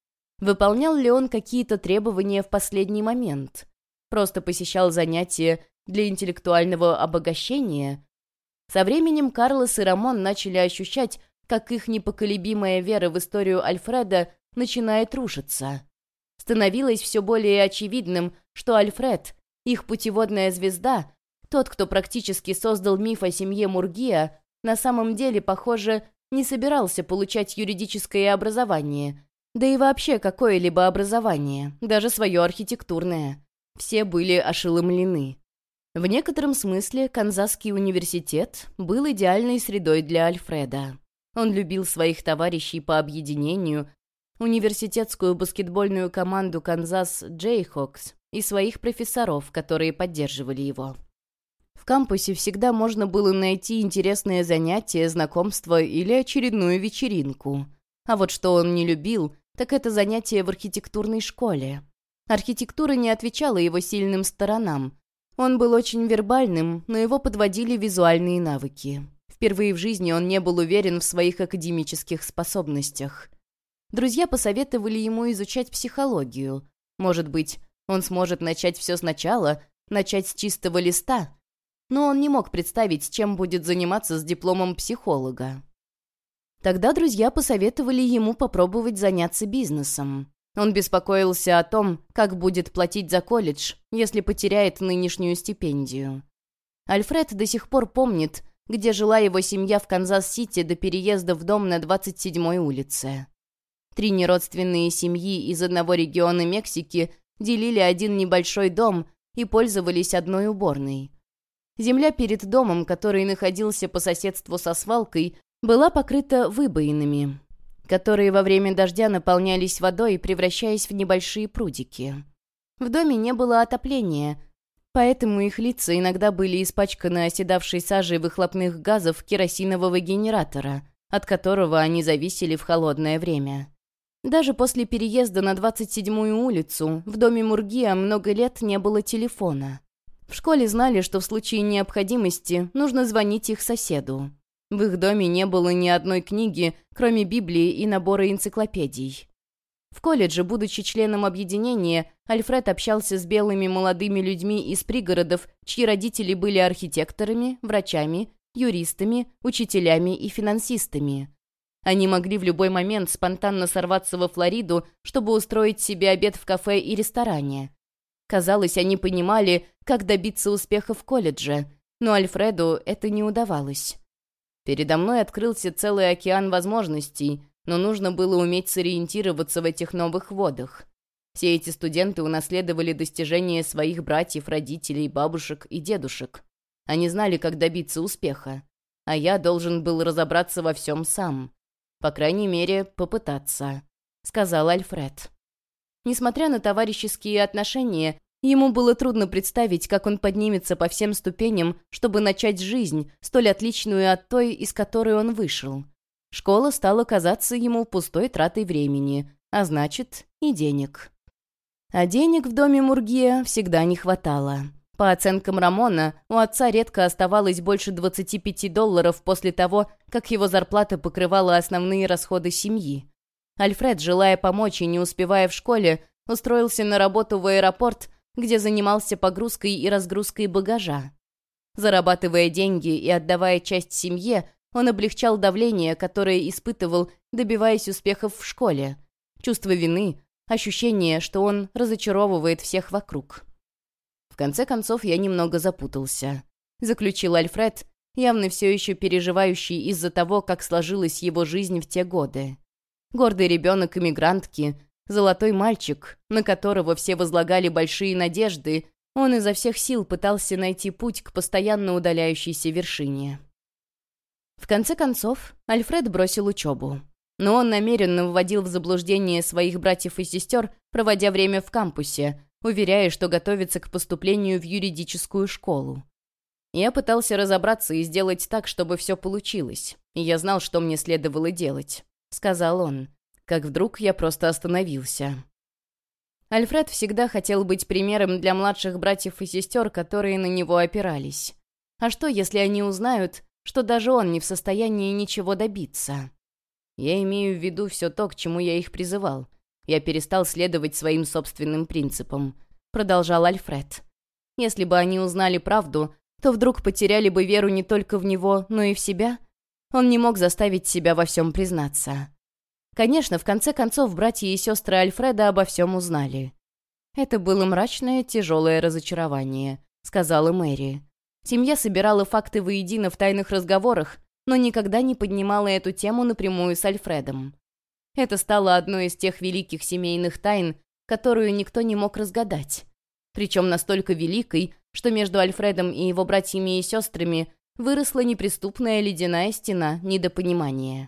Выполнял ли он какие-то требования в последний момент? Просто посещал занятия для интеллектуального обогащения? Со временем Карлос и Рамон начали ощущать, как их непоколебимая вера в историю Альфреда начинает рушиться. Становилось все более очевидным, что Альфред, их путеводная звезда, тот, кто практически создал миф о семье Мургиа, на самом деле, похоже, не собирался получать юридическое образование, да и вообще какое-либо образование, даже свое архитектурное. Все были ошеломлены. В некотором смысле Канзасский университет был идеальной средой для Альфреда. Он любил своих товарищей по объединению, университетскую баскетбольную команду «Канзас Джейхокс» и своих профессоров, которые поддерживали его. В кампусе всегда можно было найти интересное занятие, знакомство или очередную вечеринку. А вот что он не любил, так это занятие в архитектурной школе. Архитектура не отвечала его сильным сторонам. Он был очень вербальным, но его подводили визуальные навыки. Впервые в жизни он не был уверен в своих академических способностях. Друзья посоветовали ему изучать психологию. Может быть, он сможет начать все сначала, начать с чистого листа. Но он не мог представить, чем будет заниматься с дипломом психолога. Тогда друзья посоветовали ему попробовать заняться бизнесом. Он беспокоился о том, как будет платить за колледж, если потеряет нынешнюю стипендию. Альфред до сих пор помнит, где жила его семья в Канзас-Сити до переезда в дом на двадцать седьмой улице. Три неродственные семьи из одного региона Мексики делили один небольшой дом и пользовались одной уборной. Земля перед домом, который находился по соседству со свалкой, была покрыта выбоинами, которые во время дождя наполнялись водой, превращаясь в небольшие прудики. В доме не было отопления, поэтому их лица иногда были испачканы оседавшей сажей выхлопных газов керосинового генератора, от которого они зависели в холодное время. Даже после переезда на двадцать седьмую улицу в доме Мургиа много лет не было телефона. В школе знали, что в случае необходимости нужно звонить их соседу. В их доме не было ни одной книги, кроме Библии и набора энциклопедий. В колледже, будучи членом объединения, Альфред общался с белыми молодыми людьми из пригородов, чьи родители были архитекторами, врачами, юристами, учителями и финансистами. Они могли в любой момент спонтанно сорваться во Флориду, чтобы устроить себе обед в кафе и ресторане. Казалось, они понимали, как добиться успеха в колледже, но Альфреду это не удавалось. Передо мной открылся целый океан возможностей, но нужно было уметь сориентироваться в этих новых водах. Все эти студенты унаследовали достижения своих братьев, родителей, бабушек и дедушек. Они знали, как добиться успеха, а я должен был разобраться во всем сам. По крайней мере, попытаться, — сказал Альфред. Несмотря на товарищеские отношения, ему было трудно представить, как он поднимется по всем ступеням, чтобы начать жизнь, столь отличную от той, из которой он вышел. Школа стала казаться ему пустой тратой времени, а значит, и денег. А денег в доме Мургиа всегда не хватало. По оценкам Рамона, у отца редко оставалось больше двадцати пяти долларов после того, как его зарплата покрывала основные расходы семьи. Альфред, желая помочь и не успевая в школе, устроился на работу в аэропорт, где занимался погрузкой и разгрузкой багажа. Зарабатывая деньги и отдавая часть семье, он облегчал давление, которое испытывал, добиваясь успехов в школе. Чувство вины, ощущение, что он разочаровывает всех вокруг. В конце концов, я немного запутался. Заключил Альфред, явно все еще переживающий из-за того, как сложилась его жизнь в те годы. Гордый ребенок иммигрантки, золотой мальчик, на которого все возлагали большие надежды, он изо всех сил пытался найти путь к постоянно удаляющейся вершине. В конце концов, Альфред бросил учебу. Но он намеренно вводил в заблуждение своих братьев и сестер, проводя время в кампусе, уверяя, что готовится к поступлению в юридическую школу. Я пытался разобраться и сделать так, чтобы все получилось, и я знал, что мне следовало делать, — сказал он, как вдруг я просто остановился. Альфред всегда хотел быть примером для младших братьев и сестер, которые на него опирались. А что, если они узнают, что даже он не в состоянии ничего добиться? Я имею в виду все то, к чему я их призывал. Я перестал следовать своим собственным принципам», — продолжал Альфред. «Если бы они узнали правду, то вдруг потеряли бы веру не только в него, но и в себя. Он не мог заставить себя во всем признаться. Конечно, в конце концов, братья и сестры Альфреда обо всем узнали. «Это было мрачное, тяжелое разочарование», — сказала Мэри. Семья собирала факты воедино в тайных разговорах, но никогда не поднимала эту тему напрямую с Альфредом. Это стало одной из тех великих семейных тайн, которую никто не мог разгадать. Причем настолько великой, что между Альфредом и его братьями и сестрами выросла неприступная ледяная стена недопонимания.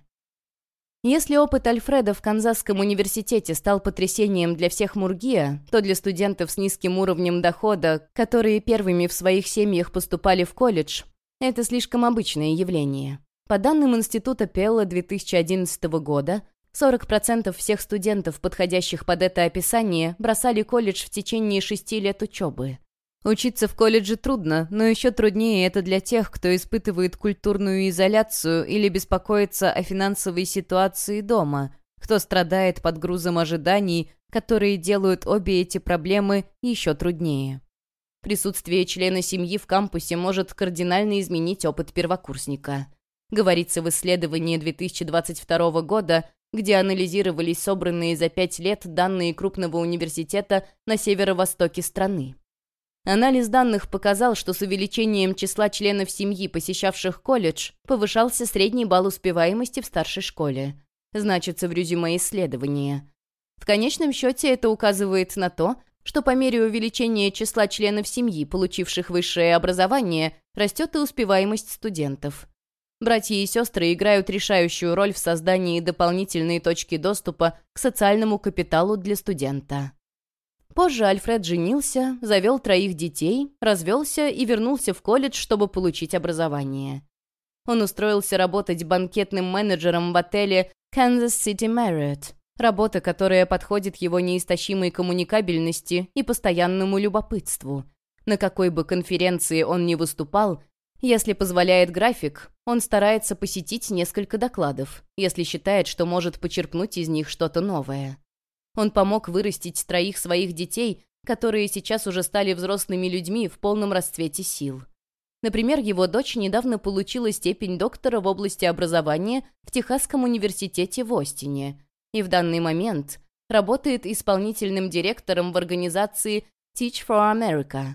Если опыт Альфреда в Канзасском университете стал потрясением для всех Мургиа, то для студентов с низким уровнем дохода, которые первыми в своих семьях поступали в колледж, это слишком обычное явление. По данным Института Пелла две тысячи одиннадцатого года, сорок процентов всех студентов, подходящих под это описание, бросали колледж в течение шести лет учебы. Учиться в колледже трудно, но еще труднее это для тех, кто испытывает культурную изоляцию или беспокоится о финансовой ситуации дома, кто страдает под грузом ожиданий, которые делают обе эти проблемы еще труднее. Присутствие члена семьи в кампусе может кардинально изменить опыт первокурсника. Говорится в исследовании две тысячи двадцать второго года, где анализировались собранные за пять лет данные крупного университета на северо-востоке страны. Анализ данных показал, что с увеличением числа членов семьи, посещавших колледж, повышался средний балл успеваемости в старшей школе. Значится в резюме исследования. В конечном счете это указывает на то, что по мере увеличения числа членов семьи, получивших высшее образование, растет и успеваемость студентов. Братья и сестры играют решающую роль в создании дополнительной точки доступа к социальному капиталу для студента. Позже Альфред женился, завел троих детей, развелся и вернулся в колледж, чтобы получить образование. Он устроился работать банкетным менеджером в отеле Kansas City Marriott, работа, которая подходит его неистощимой коммуникабельности и постоянному любопытству. На какой бы конференции он ни выступал, если позволяет график, он старается посетить несколько докладов, если считает, что может почерпнуть из них что-то новое. Он помог вырастить троих своих детей, которые сейчас уже стали взрослыми людьми в полном расцвете сил. Например, его дочь недавно получила степень доктора в области образования в Техасском университете в Остине и в данный момент работает исполнительным директором в организации Teach for America.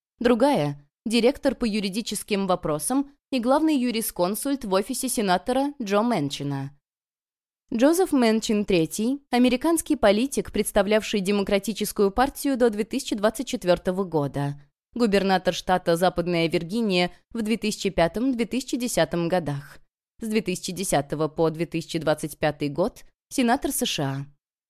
Другая – директор по юридическим вопросам и главный юрисконсульт в офисе сенатора Джо Менчина. Джозеф Менчин третий, американский политик, представлявший Демократическую партию до две тысячи двадцать четвёртого года, губернатор штата Западная Виргиния в две тысячи пятом — две тысячи десятом годах, с две тысячи десятого по две тысячи двадцать пятый год сенатор США.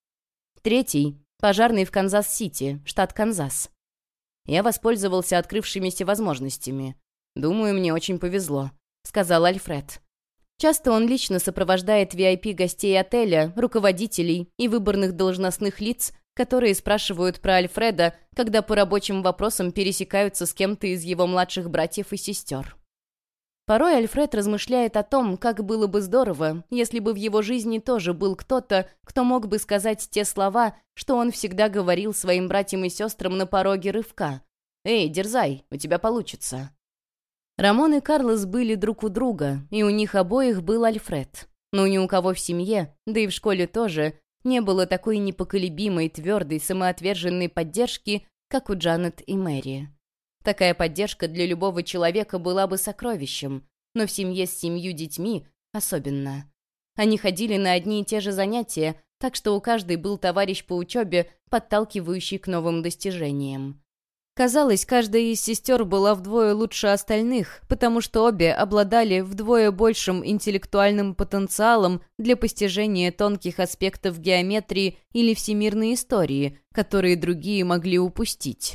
Третий, пожарный в Канзас-Сити, штат Канзас. Я воспользовался открывшимися возможностями. Думаю, мне очень повезло, сказал Альфред. Часто он лично сопровождает ви ай пи-гостей отеля, руководителей и выборных должностных лиц, которые спрашивают про Альфреда, когда по рабочим вопросам пересекаются с кем-то из его младших братьев и сестер. Порой Альфред размышляет о том, как было бы здорово, если бы в его жизни тоже был кто-то, кто мог бы сказать те слова, что он всегда говорил своим братьям и сестрам на пороге рывка. «Эй, дерзай, у тебя получится». Рамон и Карлос были друг у друга, и у них обоих был Альфред. Но ни у кого в семье, да и в школе тоже, не было такой непоколебимой, твердой, самоотверженной поддержки, как у Джанет и Мэри. Такая поддержка для любого человека была бы сокровищем, но в семье с семью детьми особенно. Они ходили на одни и те же занятия, так что у каждой был товарищ по учебе, подталкивающий к новым достижениям. Казалось, каждая из сестер была вдвое лучше остальных, потому что обе обладали вдвое большим интеллектуальным потенциалом для постижения тонких аспектов геометрии или всемирной истории, которые другие могли упустить.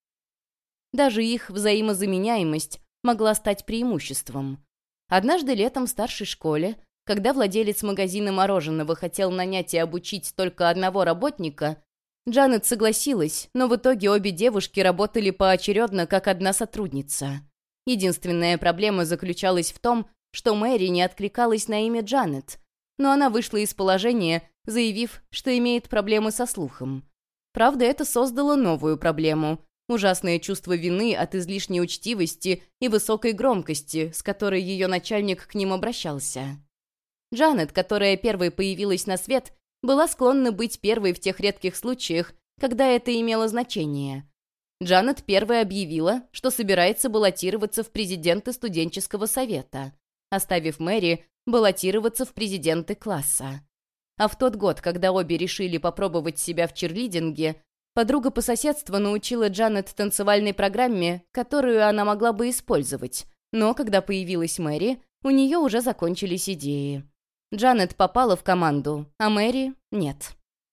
Даже их взаимозаменяемость могла стать преимуществом. Однажды летом в старшей школе, когда владелец магазина мороженого хотел нанять и обучить только одного работника, Джанет согласилась, но в итоге обе девушки работали поочередно как одна сотрудница. Единственная проблема заключалась в том, что Мэри не откликалась на имя Джанет. но она вышла из положения, заявив, что имеет проблемы со слухом. Правда, это создало новую проблему — ужасное чувство вины от излишней учтивости и высокой громкости, с которой ее начальник к ним обращался. Джанет, которая первой появилась на свет, была склонна быть первой в тех редких случаях, когда это имело значение. Джанет первой объявила, что собирается баллотироваться в президенты студенческого совета, оставив Мэри баллотироваться в президенты класса. А в тот год, когда обе решили попробовать себя в чирлидинге, подруга по соседству научила Джанет танцевальной программе, которую она могла бы использовать, но когда появилась Мэри, у нее уже закончились идеи. Джанет попала в команду, а Мэри — нет.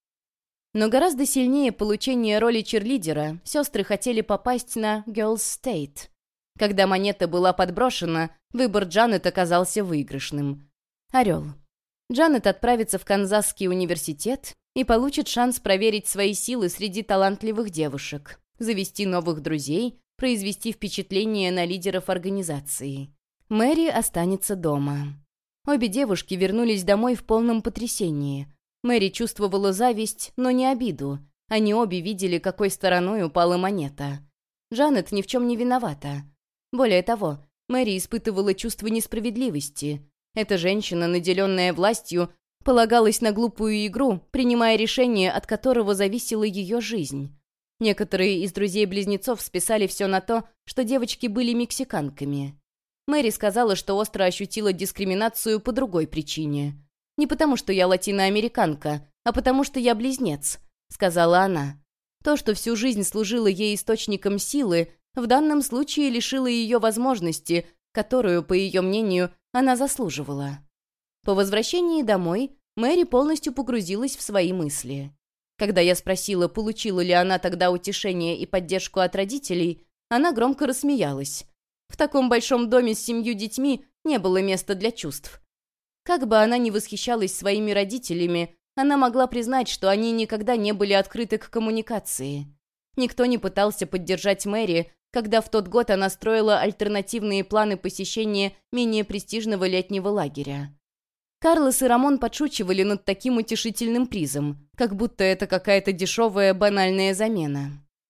Но гораздо сильнее получения роли чирлидера сестры хотели попасть на Girls' State. Когда монета была подброшена, выбор Джанет оказался выигрышным. Орел. Джанет отправится в Канзасский университет и получит шанс проверить свои силы среди талантливых девушек, завести новых друзей, произвести впечатление на лидеров организации. Мэри останется дома. Обе девушки вернулись домой в полном потрясении. Мэри чувствовала зависть, но не обиду. Они обе видели, какой стороной упала монета. Джанет ни в чем не виновата. Более того, Мэри испытывала чувство несправедливости. Эта женщина, наделенная властью, полагалась на глупую игру, принимая решение, от которого зависела ее жизнь. Некоторые из друзей-близнецов списали все на то, что девочки были мексиканками. Мэри сказала, что остро ощутила дискриминацию по другой причине. «Не потому, что я латиноамериканка, а потому, что я близнец», — сказала она. То, что всю жизнь служило ей источником силы, в данном случае лишило ее возможности, которую, по ее мнению, она заслуживала. По возвращении домой Мэри полностью погрузилась в свои мысли. Когда я спросила, получила ли она тогда утешение и поддержку от родителей, она громко рассмеялась. В таком большом доме с семью детьми не было места для чувств. Как бы она ни восхищалась своими родителями, она могла признать, что они никогда не были открыты к коммуникации. Никто не пытался поддержать Мэри, когда в тот год она строила альтернативные планы посещения менее престижного летнего лагеря. Карлос и Рамон подшучивали над таким утешительным призом, как будто это какая-то дешевая банальная замена.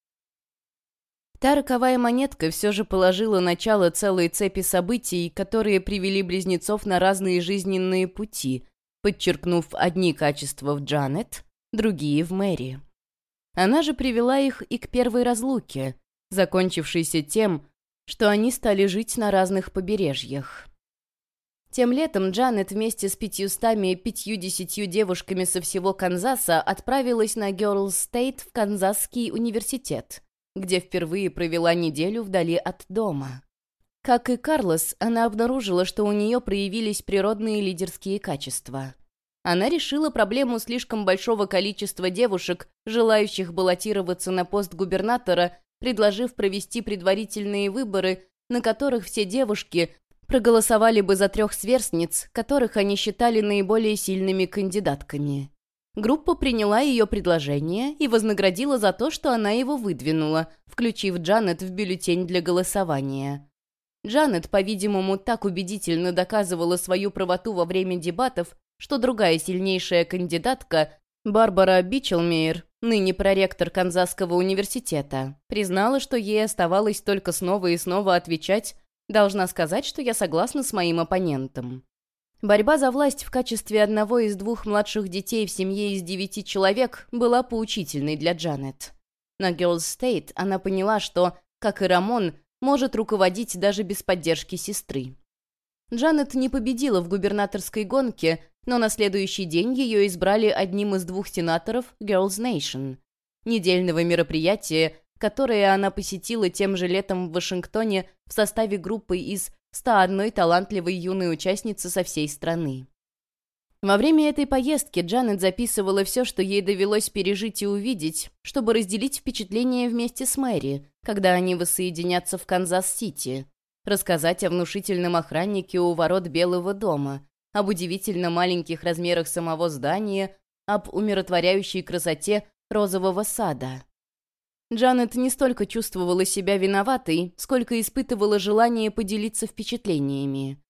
Та роковая монетка все же положила начало целой цепи событий, которые привели близнецов на разные жизненные пути, подчеркнув одни качества в Джанет, другие в Мэри. Она же привела их и к первой разлуке, закончившейся тем, что они стали жить на разных побережьях. Тем летом Джанет вместе с пятьюстами пятьюдесятью девушками со всего Канзаса отправилась на Girls' State в Канзасский университет, где впервые провела неделю вдали от дома. Как и Карлос, она обнаружила, что у нее проявились природные лидерские качества. Она решила проблему слишком большого количества девушек, желающих баллотироваться на пост губернатора, предложив провести предварительные выборы, на которых все девушки проголосовали бы за трех сверстниц, которых они считали наиболее сильными кандидатками. Группа приняла ее предложение и вознаградила за то, что она его выдвинула, включив Джанет в бюллетень для голосования. Джанет, по-видимому, так убедительно доказывала свою правоту во время дебатов, что другая сильнейшая кандидатка, Барбара Бичелмейер, ныне проректор Канзасского университета, признала, что ей оставалось только снова и снова отвечать: «Должна сказать, что я согласна с моим оппонентом». Борьба за власть в качестве одного из двух младших детей в семье из девяти человек была поучительной для Джанет. На Girls' State она поняла, что, как и Рамон, может руководить даже без поддержки сестры. Джанет не победила в губернаторской гонке, но на следующий день ее избрали одним из двух сенаторов Girls' Nation, недельного мероприятия, которое она посетила тем же летом в Вашингтоне в составе группы из ста одной талантливой юной участницы со всей страны. Во время этой поездки Джанет записывала все, что ей довелось пережить и увидеть, чтобы разделить впечатления вместе с Мэри, когда они воссоединятся в Канзас-Сити, рассказать о внушительном охраннике у ворот Белого дома, об удивительно маленьких размерах самого здания, об умиротворяющей красоте розового сада. Джанет не столько чувствовала себя виноватой, сколько испытывала желание поделиться впечатлениями.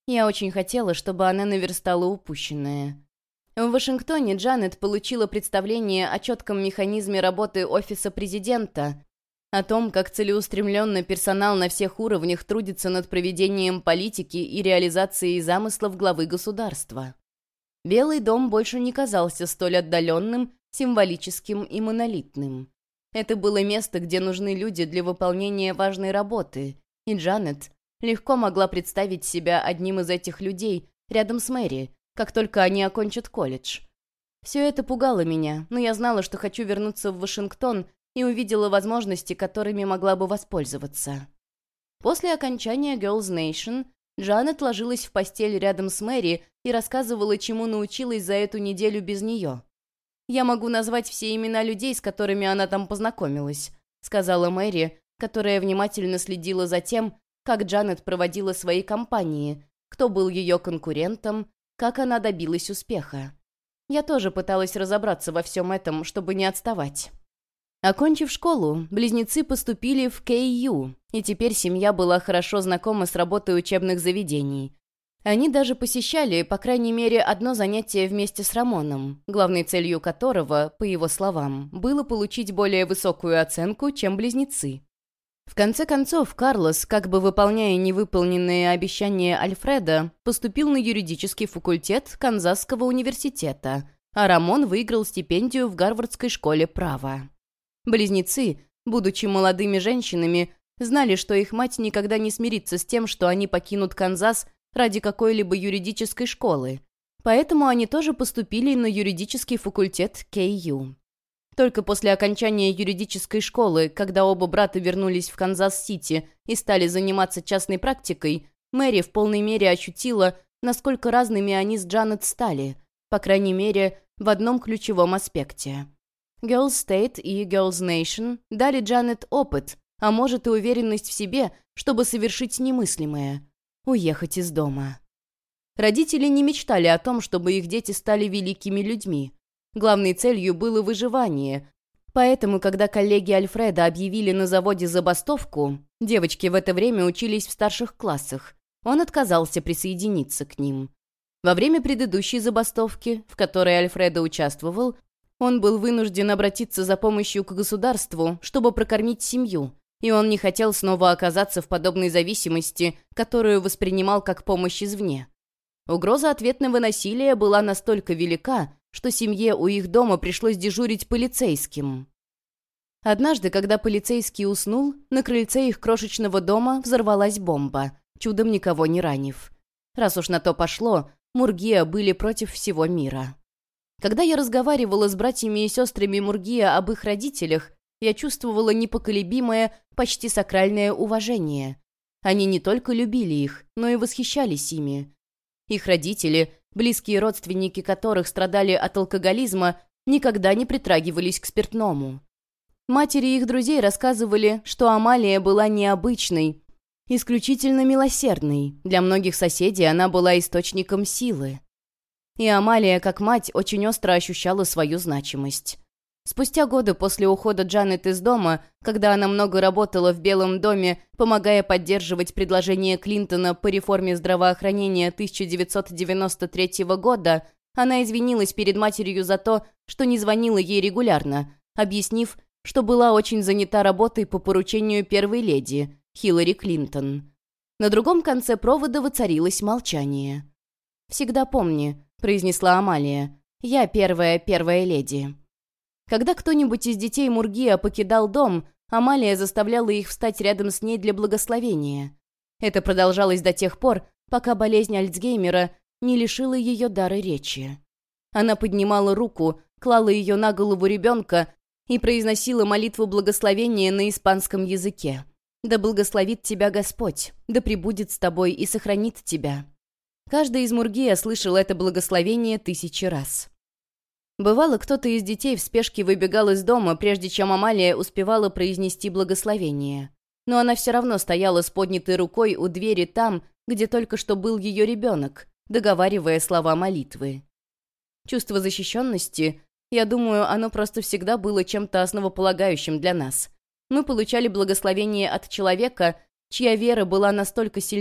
Я очень хотела, чтобы она наверстала упущенное. В Вашингтоне Джанет получила представление о четком механизме работы Офиса президента, о том, как целеустремленно персонал на всех уровнях трудится над проведением политики и реализацией замыслов главы государства. Белый дом больше не казался столь отдаленным, символическим и монолитным. Это было место, где нужны люди для выполнения важной работы, и Джанет легко могла представить себя одним из этих людей рядом с Мэри, как только они окончат колледж. Все это пугало меня, но я знала, что хочу вернуться в Вашингтон, и увидела возможности, которыми могла бы воспользоваться. После окончания Girls Nation Джанет ложилась в постель рядом с Мэри и рассказывала, чему научилась за эту неделю без нее. «Я могу назвать все имена людей, с которыми она там познакомилась», сказала Мэри, которая внимательно следила за тем, как Джанет проводила свои кампании, кто был ее конкурентом, как она добилась успеха. Я тоже пыталась разобраться во всем этом, чтобы не отставать. Окончив школу, близнецы поступили в кей ю, и теперь семья была хорошо знакома с работой учебных заведений. Они даже посещали, по крайней мере, одно занятие вместе с Рамоном, главной целью которого, по его словам, было получить более высокую оценку, чем близнецы. В конце концов, Карлос, как бы выполняя невыполненные обещания Альфреда, поступил на юридический факультет Канзасского университета, а Рамон выиграл стипендию в Гарвардской школе права. Близнецы, будучи молодыми женщинами, знали, что их мать никогда не смирится с тем, что они покинут Канзас ради какой-либо юридической школы, поэтому они тоже поступили на юридический факультет кей ю. Только после окончания юридической школы, когда оба брата вернулись в Канзас-Сити и стали заниматься частной практикой, Мэри в полной мере ощутила, насколько разными они с Джанет стали, по крайней мере, в одном ключевом аспекте. Girls State и Girls Nation дали Джанет опыт, а может и уверенность в себе, чтобы совершить немыслимое — уехать из дома. Родители не мечтали о том, чтобы их дети стали великими людьми. Главной целью было выживание, поэтому, когда коллеги Альфреда объявили на заводе забастовку, девочки в это время учились в старших классах, он отказался присоединиться к ним. Во время предыдущей забастовки, в которой Альфредо участвовал, он был вынужден обратиться за помощью к государству, чтобы прокормить семью, и он не хотел снова оказаться в подобной зависимости, которую воспринимал как помощь извне. Угроза ответного насилия была настолько велика, что семье у их дома пришлось дежурить полицейским. Однажды, когда полицейский уснул, на крыльце их крошечного дома взорвалась бомба, чудом никого не ранив. Раз уж на то пошло, Мургиа были против всего мира. Когда я разговаривала с братьями и сестрами Мургиа об их родителях, я чувствовала непоколебимое, почти сакральное уважение. Они не только любили их, но и восхищались ими. Их родители, близкие родственники которых страдали от алкоголизма, никогда не притрагивались к спиртному. Матери их друзей рассказывали, что Амалия была необычной, исключительно милосердной. Для многих соседей она была источником силы. И Амалия, как мать, очень остро ощущала свою значимость. Спустя годы после ухода Джанет из дома, когда она много работала в Белом доме, помогая поддерживать предложение Клинтона по реформе здравоохранения тысяча девятьсот девяносто третьего года, она извинилась перед матерью за то, что не звонила ей регулярно, объяснив, что была очень занята работой по поручению первой леди, Хиллари Клинтон. На другом конце провода воцарилось молчание. «Всегда помни», — произнесла Амалия, — «я первая первая леди». Когда кто-нибудь из детей Мургиа покидал дом, Амалия заставляла их встать рядом с ней для благословения. Это продолжалось до тех пор, пока болезнь Альцгеймера не лишила ее дара речи. Она поднимала руку, клала ее на голову ребенка и произносила молитву благословения на испанском языке. «Да благословит тебя Господь, да пребудет с тобой и сохранит тебя». Каждый из Мургиа слышал это благословение тысячи раз. Бывало, кто-то из детей в спешке выбегал из дома, прежде чем Амалия успевала произнести благословение. Но она все равно стояла с поднятой рукой у двери там, где только что был ее ребенок, договаривая слова молитвы. Чувство защищенности, я думаю, оно просто всегда было чем-то основополагающим для нас. Мы получали благословение от человека, чья вера была настолько сильна,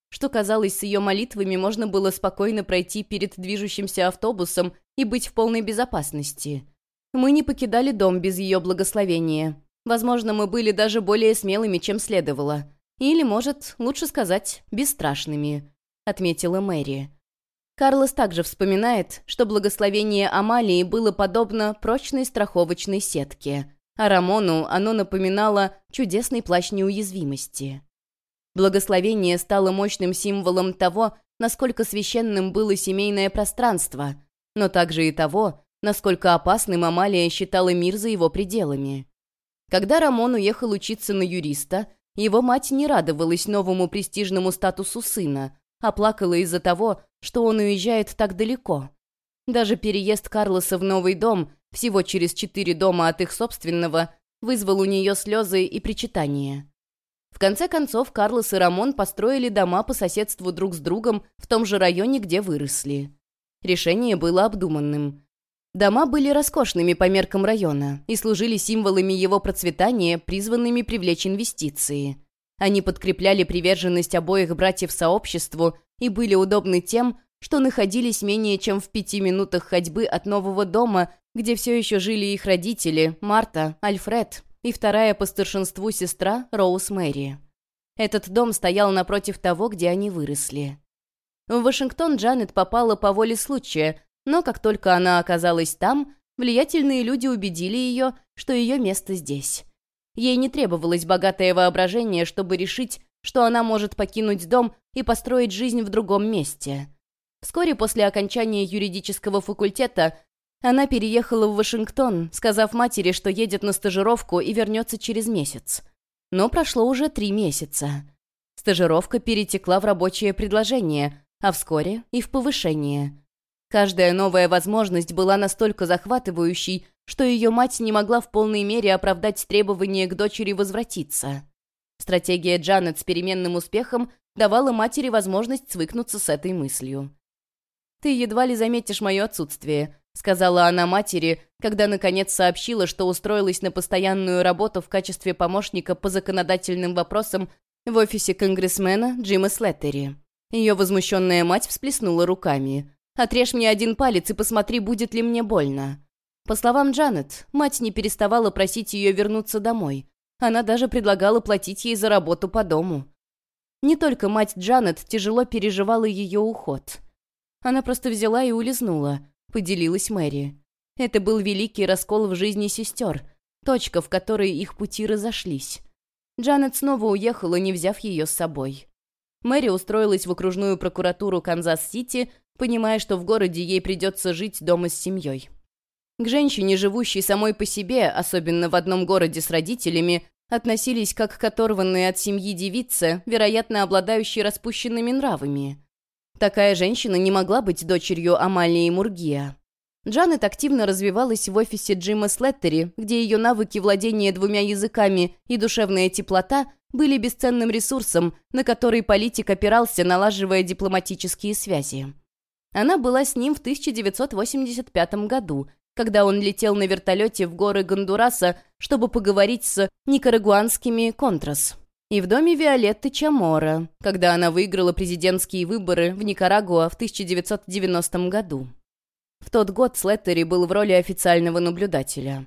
что, казалось, с ее молитвами можно было спокойно пройти перед движущимся автобусом и быть в полной безопасности. Мы не покидали дом без ее благословения. Возможно, мы были даже более смелыми, чем следовало. Или, может, лучше сказать, бесстрашными», — отметила Мэри. Карлос также вспоминает, что благословение Амалии было подобно прочной страховочной сетке, а Рамону оно напоминало чудесный плащ неуязвимости. Благословение стало мощным символом того, насколько священным было семейное пространство, но также и того, насколько опасным Амалия считала мир за его пределами. Когда Рамон уехал учиться на юриста, его мать не радовалась новому престижному статусу сына, а плакала из-за того, что он уезжает так далеко. Даже переезд Карлоса в новый дом, всего через четыре дома от их собственного, вызвал у нее слезы и причитания. В конце концов, Карлос и Рамон построили дома по соседству друг с другом в том же районе, где выросли. Решение было обдуманным. Дома были роскошными по меркам района и служили символами его процветания, призванными привлечь инвестиции. Они подкрепляли приверженность обоих братьев сообществу и были удобны тем, что находились менее чем в пяти минутах ходьбы от нового дома, где все еще жили их родители, Марта, Альфред и вторая по старшинству сестра Роуз Мэри. Этот дом стоял напротив того, где они выросли. В Вашингтон Джанет попала по воле случая, но как только она оказалась там, влиятельные люди убедили ее, что ее место здесь. Ей не требовалось богатое воображение, чтобы решить, что она может покинуть дом и построить жизнь в другом месте. Вскоре после окончания юридического факультета она переехала в Вашингтон, сказав матери, что едет на стажировку и вернется через месяц. Но прошло уже три месяца. Стажировка перетекла в рабочее предложение, а вскоре и в повышение. Каждая новая возможность была настолько захватывающей, что ее мать не могла в полной мере оправдать требование к дочери возвратиться. Стратегия Джанет с переменным успехом давала матери возможность свыкнуться с этой мыслью. «Ты едва ли заметишь мое отсутствие», — сказала она матери, когда наконец сообщила, что устроилась на постоянную работу в качестве помощника по законодательным вопросам в офисе конгрессмена Джима Слеттери. Ее возмущенная мать всплеснула руками. «Отрежь мне один палец и посмотри, будет ли мне больно». По словам Джанет, мать не переставала просить ее вернуться домой. Она даже предлагала платить ей за работу по дому. Не только мать Джанет тяжело переживала ее уход. Она просто взяла и улизнула, поделилась Мэри. Это был великий раскол в жизни сестер, точка, в которой их пути разошлись. Джанет снова уехала, не взяв ее с собой. Мэри устроилась в окружную прокуратуру Канзас-Сити, понимая, что в городе ей придется жить дома с семьей. К женщине, живущей самой по себе, особенно в одном городе с родителями, относились как к оторванной от семьи девице, вероятно, обладающей распущенными нравами. Такая женщина не могла быть дочерью Амалии Мургиа. Джанет активно развивалась в офисе Джима Слеттери, где ее навыки владения двумя языками и душевная теплота были бесценным ресурсом, на который политик опирался, налаживая дипломатические связи. Она была с ним в тысяча девятьсот восемьдесят пятом году, когда он летел на вертолете в горы Гондураса, чтобы поговорить с никарагуанскими «Контрас», и в доме Виолетты Чамора, когда она выиграла президентские выборы в Никарагуа в тысяча девятьсот девяностом году. В тот год Слеттери был в роли официального наблюдателя.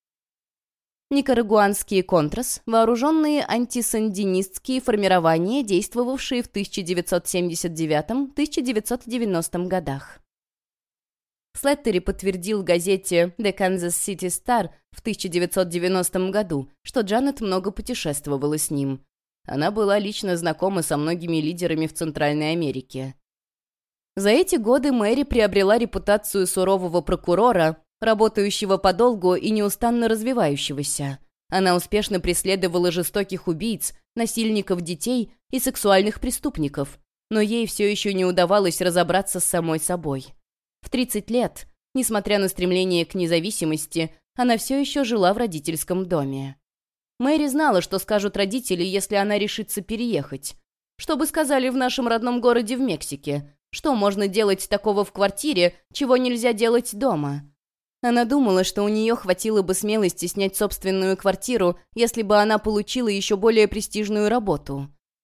Никарагуанские «Контрас» — вооруженные антисандинистские формирования, действовавшие в тысяча девятьсот семьдесят девятом — тысяча девятьсот девяностом годах. Слеттери подтвердил газете «The Kansas City Star» в тысяча девятьсот девяностом году, что Джанет много путешествовала с ним. Она была лично знакома со многими лидерами в Центральной Америке. За эти годы Мэри приобрела репутацию сурового прокурора, работающего подолгу и неустанно развивающегося. Она успешно преследовала жестоких убийц, насильников детей и сексуальных преступников, но ей все еще не удавалось разобраться с самой собой. В тридцать лет, несмотря на стремление к независимости, она все еще жила в родительском доме. Мэри знала, что скажут родители, если она решится переехать. Что бы сказали в нашем родном городе в Мексике? Что можно делать такого в квартире, чего нельзя делать дома? Она думала, что у нее хватило бы смелости снять собственную квартиру, если бы она получила еще более престижную работу.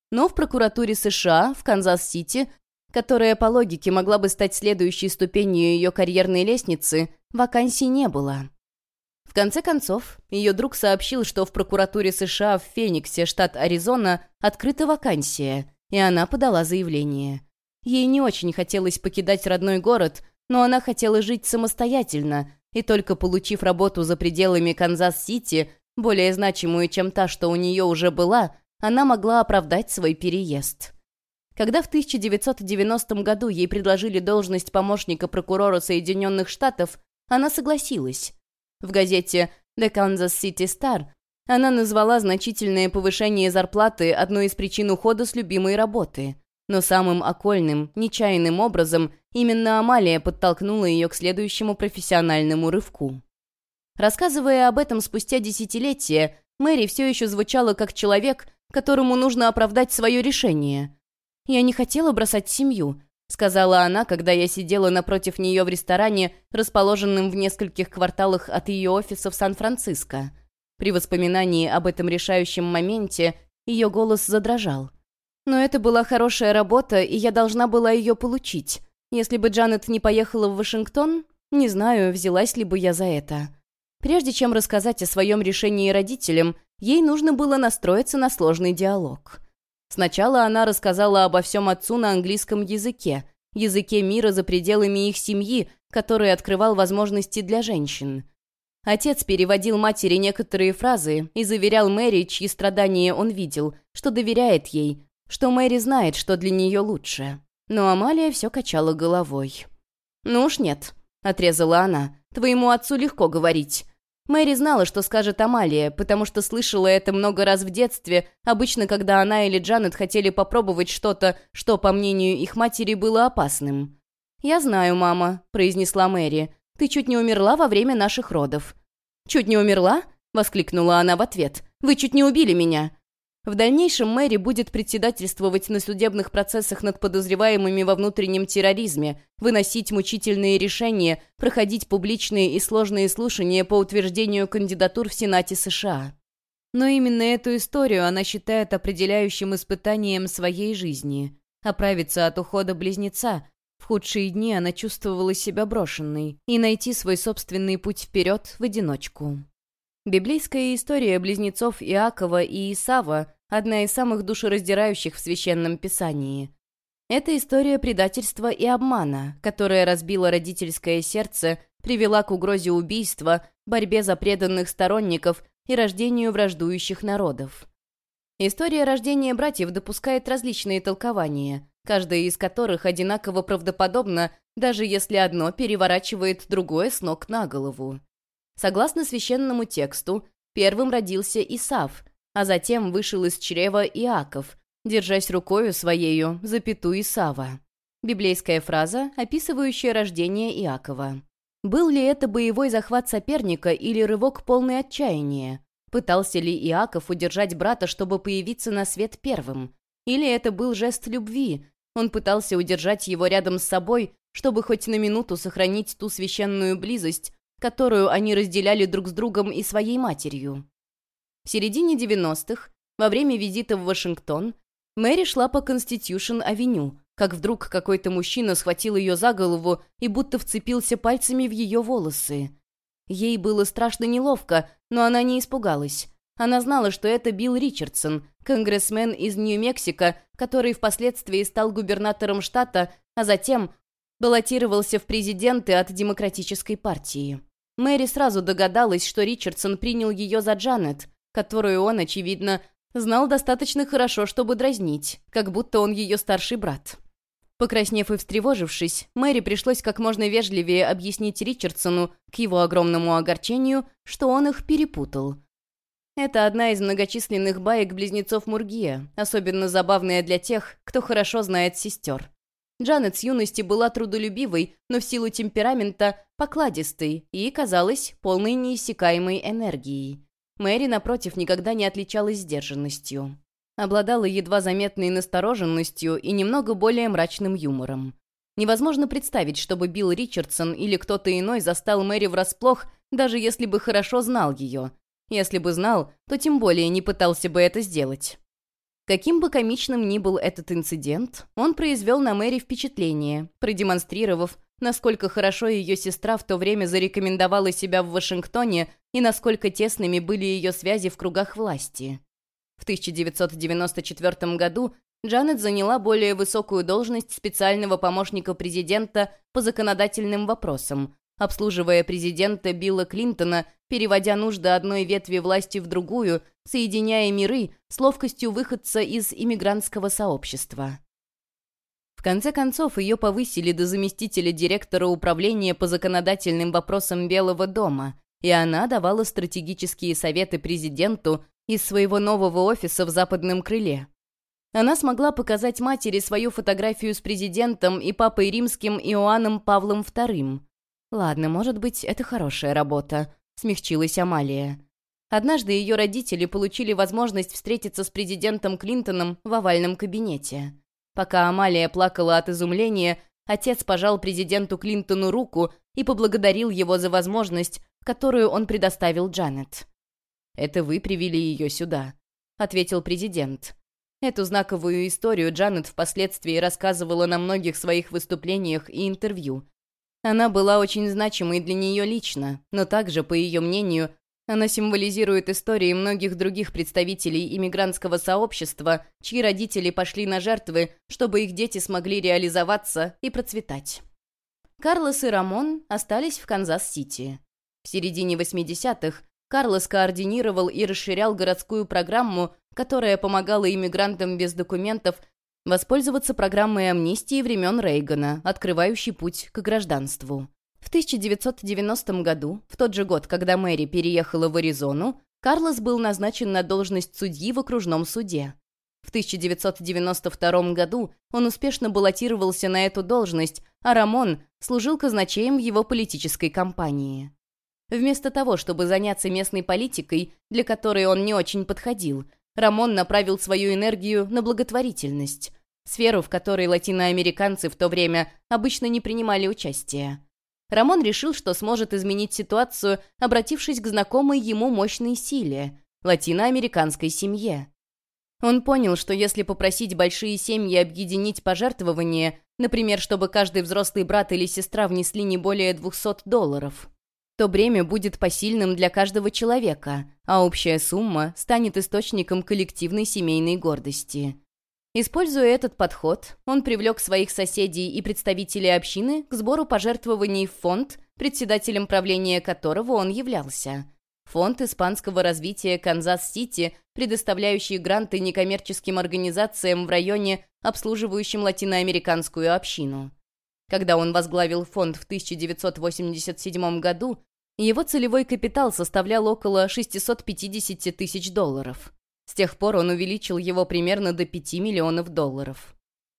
Но в прокуратуре США в Канзас-Сити, которая по логике могла бы стать следующей ступенью ее карьерной лестницы, вакансий не было. В конце концов, ее друг сообщил, что в прокуратуре США в Фениксе, штат Аризона, открыта вакансия, и она подала заявление. Ей не очень хотелось покидать родной город, но она хотела жить самостоятельно, и только получив работу за пределами Канзас-Сити, более значимую, чем та, что у нее уже была, она могла оправдать свой переезд. Когда в тысяча девятьсот девяностом году ей предложили должность помощника прокурора Соединенных Штатов, она согласилась. В газете «The Kansas City Star» она назвала значительное повышение зарплаты одной из причин ухода с любимой работы. Но самым окольным, нечаянным образом именно Амалия подтолкнула ее к следующему профессиональному рывку. Рассказывая об этом спустя десятилетия, Мэри все еще звучала как человек, которому нужно оправдать свое решение. «Я не хотела бросать семью», — сказала она, когда я сидела напротив нее в ресторане, расположенном в нескольких кварталах от ее офиса в Сан-Франциско. При воспоминании об этом решающем моменте ее голос задрожал. «Но это была хорошая работа, и я должна была ее получить. Если бы Джанет не поехала в Вашингтон, не знаю, взялась ли бы я за это». Прежде чем рассказать о своем решении родителям, ей нужно было настроиться на сложный диалог. Сначала она рассказала обо всем отцу на английском языке, языке мира за пределами их семьи, который открывал возможности для женщин. Отец переводил матери некоторые фразы и заверял Мэри, чьи страдания он видел, что доверяет ей, что Мэри знает, что для нее лучше. Но Амалия все качала головой. «Ну уж нет», — отрезала она, — «твоему отцу легко говорить». Мэри знала, что скажет Амалия, потому что слышала это много раз в детстве, обычно, когда она или Джанет хотели попробовать что-то, что, по мнению их матери, было опасным. «Я знаю, мама», — произнесла Мэри. «Ты чуть не умерла во время наших родов». «Чуть не умерла?» — воскликнула она в ответ. «Вы чуть не убили меня». В дальнейшем Мэри будет председательствовать на судебных процессах над подозреваемыми во внутреннем терроризме, выносить мучительные решения, проходить публичные и сложные слушания по утверждению кандидатур в Сенате США. Но именно эту историю она считает определяющим испытанием своей жизни. Оправиться от ухода близнеца. В худшие дни она чувствовала себя брошенной, и найти свой собственный путь вперед в одиночку. Библейская история близнецов Иакова и Исава – одна из самых душераздирающих в Священном Писании. Это история предательства и обмана, которая разбила родительское сердце, привела к угрозе убийства, борьбе за преданных сторонников и рождению враждующих народов. История рождения братьев допускает различные толкования, каждое из которых одинаково правдоподобно, даже если одно переворачивает другое с ног на голову. Согласно священному тексту, первым родился Исав, а затем вышел из чрева Иаков, держась рукою своею за пяту Исава. Библейская фраза, описывающая рождение Иакова. Был ли это боевой захват соперника или рывок полный отчаяния? Пытался ли Иаков удержать брата, чтобы появиться на свет первым? Или это был жест любви? Он пытался удержать его рядом с собой, чтобы хоть на минуту сохранить ту священную близость, которую они разделяли друг с другом и своей матерью. В середине девяностых, во время визита в Вашингтон, Мэри шла по Конститюшн-авеню, как вдруг какой-то мужчина схватил ее за голову и будто вцепился пальцами в ее волосы. Ей было страшно неловко, но она не испугалась. Она знала, что это Билл Ричардсон, конгрессмен из Нью-Мексико, который впоследствии стал губернатором штата, а затем баллотировался в президенты от Демократической партии. Мэри сразу догадалась, что Ричардсон принял ее за Джанет, которую он, очевидно, знал достаточно хорошо, чтобы дразнить, как будто он ее старший брат. Покраснев и встревожившись, Мэри пришлось как можно вежливее объяснить Ричардсону, к его огромному огорчению, что он их перепутал. Это одна из многочисленных баек близнецов Мургиа, особенно забавная для тех, кто хорошо знает сестер. Джанет с юности была трудолюбивой, но в силу темперамента покладистой и, казалось, полной неиссякаемой энергией. Мэри, напротив, никогда не отличалась сдержанностью. Обладала едва заметной настороженностью и немного более мрачным юмором. Невозможно представить, чтобы Билл Ричардсон или кто-то иной застал Мэри врасплох, даже если бы хорошо знал ее. Если бы знал, то тем более не пытался бы это сделать. Каким бы комичным ни был этот инцидент, он произвел на Мэри впечатление, продемонстрировав, насколько хорошо ее сестра в то время зарекомендовала себя в Вашингтоне и насколько тесными были ее связи в кругах власти. В тысяча девятьсот девяносто четвёртом году Джанет заняла более высокую должность специального помощника президента по законодательным вопросам, обслуживая президента Билла Клинтона, переводя нужды одной ветви власти в другую, соединяя миры с ловкостью выходца из иммигрантского сообщества. В конце концов, ее повысили до заместителя директора управления по законодательным вопросам Белого дома, и она давала стратегические советы президенту из своего нового офиса в Западном крыле. Она смогла показать матери свою фотографию с президентом и папой римским Иоанном Павлом вторым. «Ладно, может быть, это хорошая работа», — смягчилась Амалия. Однажды ее родители получили возможность встретиться с президентом Клинтоном в овальном кабинете. Пока Амалия плакала от изумления, отец пожал президенту Клинтону руку и поблагодарил его за возможность, которую он предоставил Джанет. «Это вы привели ее сюда», — ответил президент. Эту знаковую историю Джанет впоследствии рассказывала на многих своих выступлениях и интервью. Она была очень значимой для нее лично, но также, по ее мнению, она символизирует истории многих других представителей иммигрантского сообщества, чьи родители пошли на жертвы, чтобы их дети смогли реализоваться и процветать. Карлос и Рамон остались в Канзас-Сити. В середине восьмидесятых Карлос координировал и расширял городскую программу, которая помогала иммигрантам без документов воспользоваться программой амнистии времен Рейгана, открывающей путь к гражданству. В тысяча девятьсот девяностом году, в тот же год, когда Мэри переехала в Аризону, Карлос был назначен на должность судьи в окружном суде. В тысяча девятьсот девяносто втором году он успешно баллотировался на эту должность, а Рамон служил казначеем в его политической кампании. Вместо того, чтобы заняться местной политикой, для которой он не очень подходил, Рамон направил свою энергию на благотворительность, сферу, в которой латиноамериканцы в то время обычно не принимали участия. Рамон решил, что сможет изменить ситуацию, обратившись к знакомой ему мощной силе – латиноамериканской семье. Он понял, что если попросить большие семьи объединить пожертвования, например, чтобы каждый взрослый брат или сестра внесли не более двухсот долларов, то бремя будет посильным для каждого человека, а общая сумма станет источником коллективной семейной гордости. Используя этот подход, он привлек своих соседей и представителей общины к сбору пожертвований в фонд, председателем правления которого он являлся. Фонд испанского развития Канзас-Сити, предоставляющий гранты некоммерческим организациям в районе, обслуживающим латиноамериканскую общину. Когда он возглавил фонд в тысяча девятьсот восемьдесят седьмом году, его целевой капитал составлял около шестьсот пятьдесят тысяч долларов. С тех пор он увеличил его примерно до пяти миллионов долларов.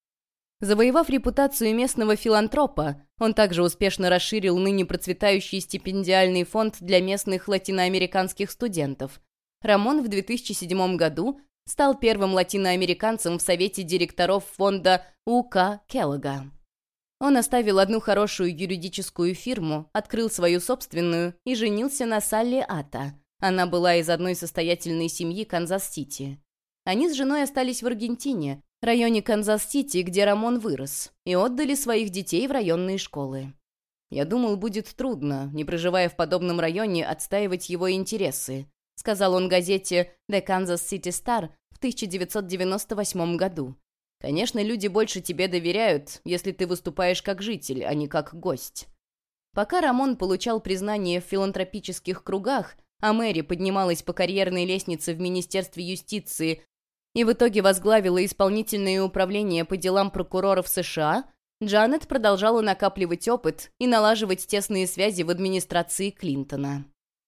Завоевав репутацию местного филантропа, он также успешно расширил ныне процветающий стипендиальный фонд для местных латиноамериканских студентов. Рамон в две тысячи седьмом году стал первым латиноамериканцем в совете директоров фонда У К Келлога. Он оставил одну хорошую юридическую фирму, открыл свою собственную и женился на Салли Ата. Она была из одной состоятельной семьи Канзас-Сити. Они с женой остались в Аргентине, районе Канзас-Сити, где Рамон вырос, и отдали своих детей в районные школы. «Я думал, будет трудно, не проживая в подобном районе, отстаивать его интересы», сказал он газете «The Kansas City Star» в тысяча девятьсот девяносто восьмом году. «Конечно, люди больше тебе доверяют, если ты выступаешь как житель, а не как гость». Пока Рамон получал признание в филантропических кругах, а Мэри поднималась по карьерной лестнице в Министерстве юстиции и в итоге возглавила исполнительное управление по делам прокуроров США, Джанет продолжала накапливать опыт и налаживать тесные связи в администрации Клинтона.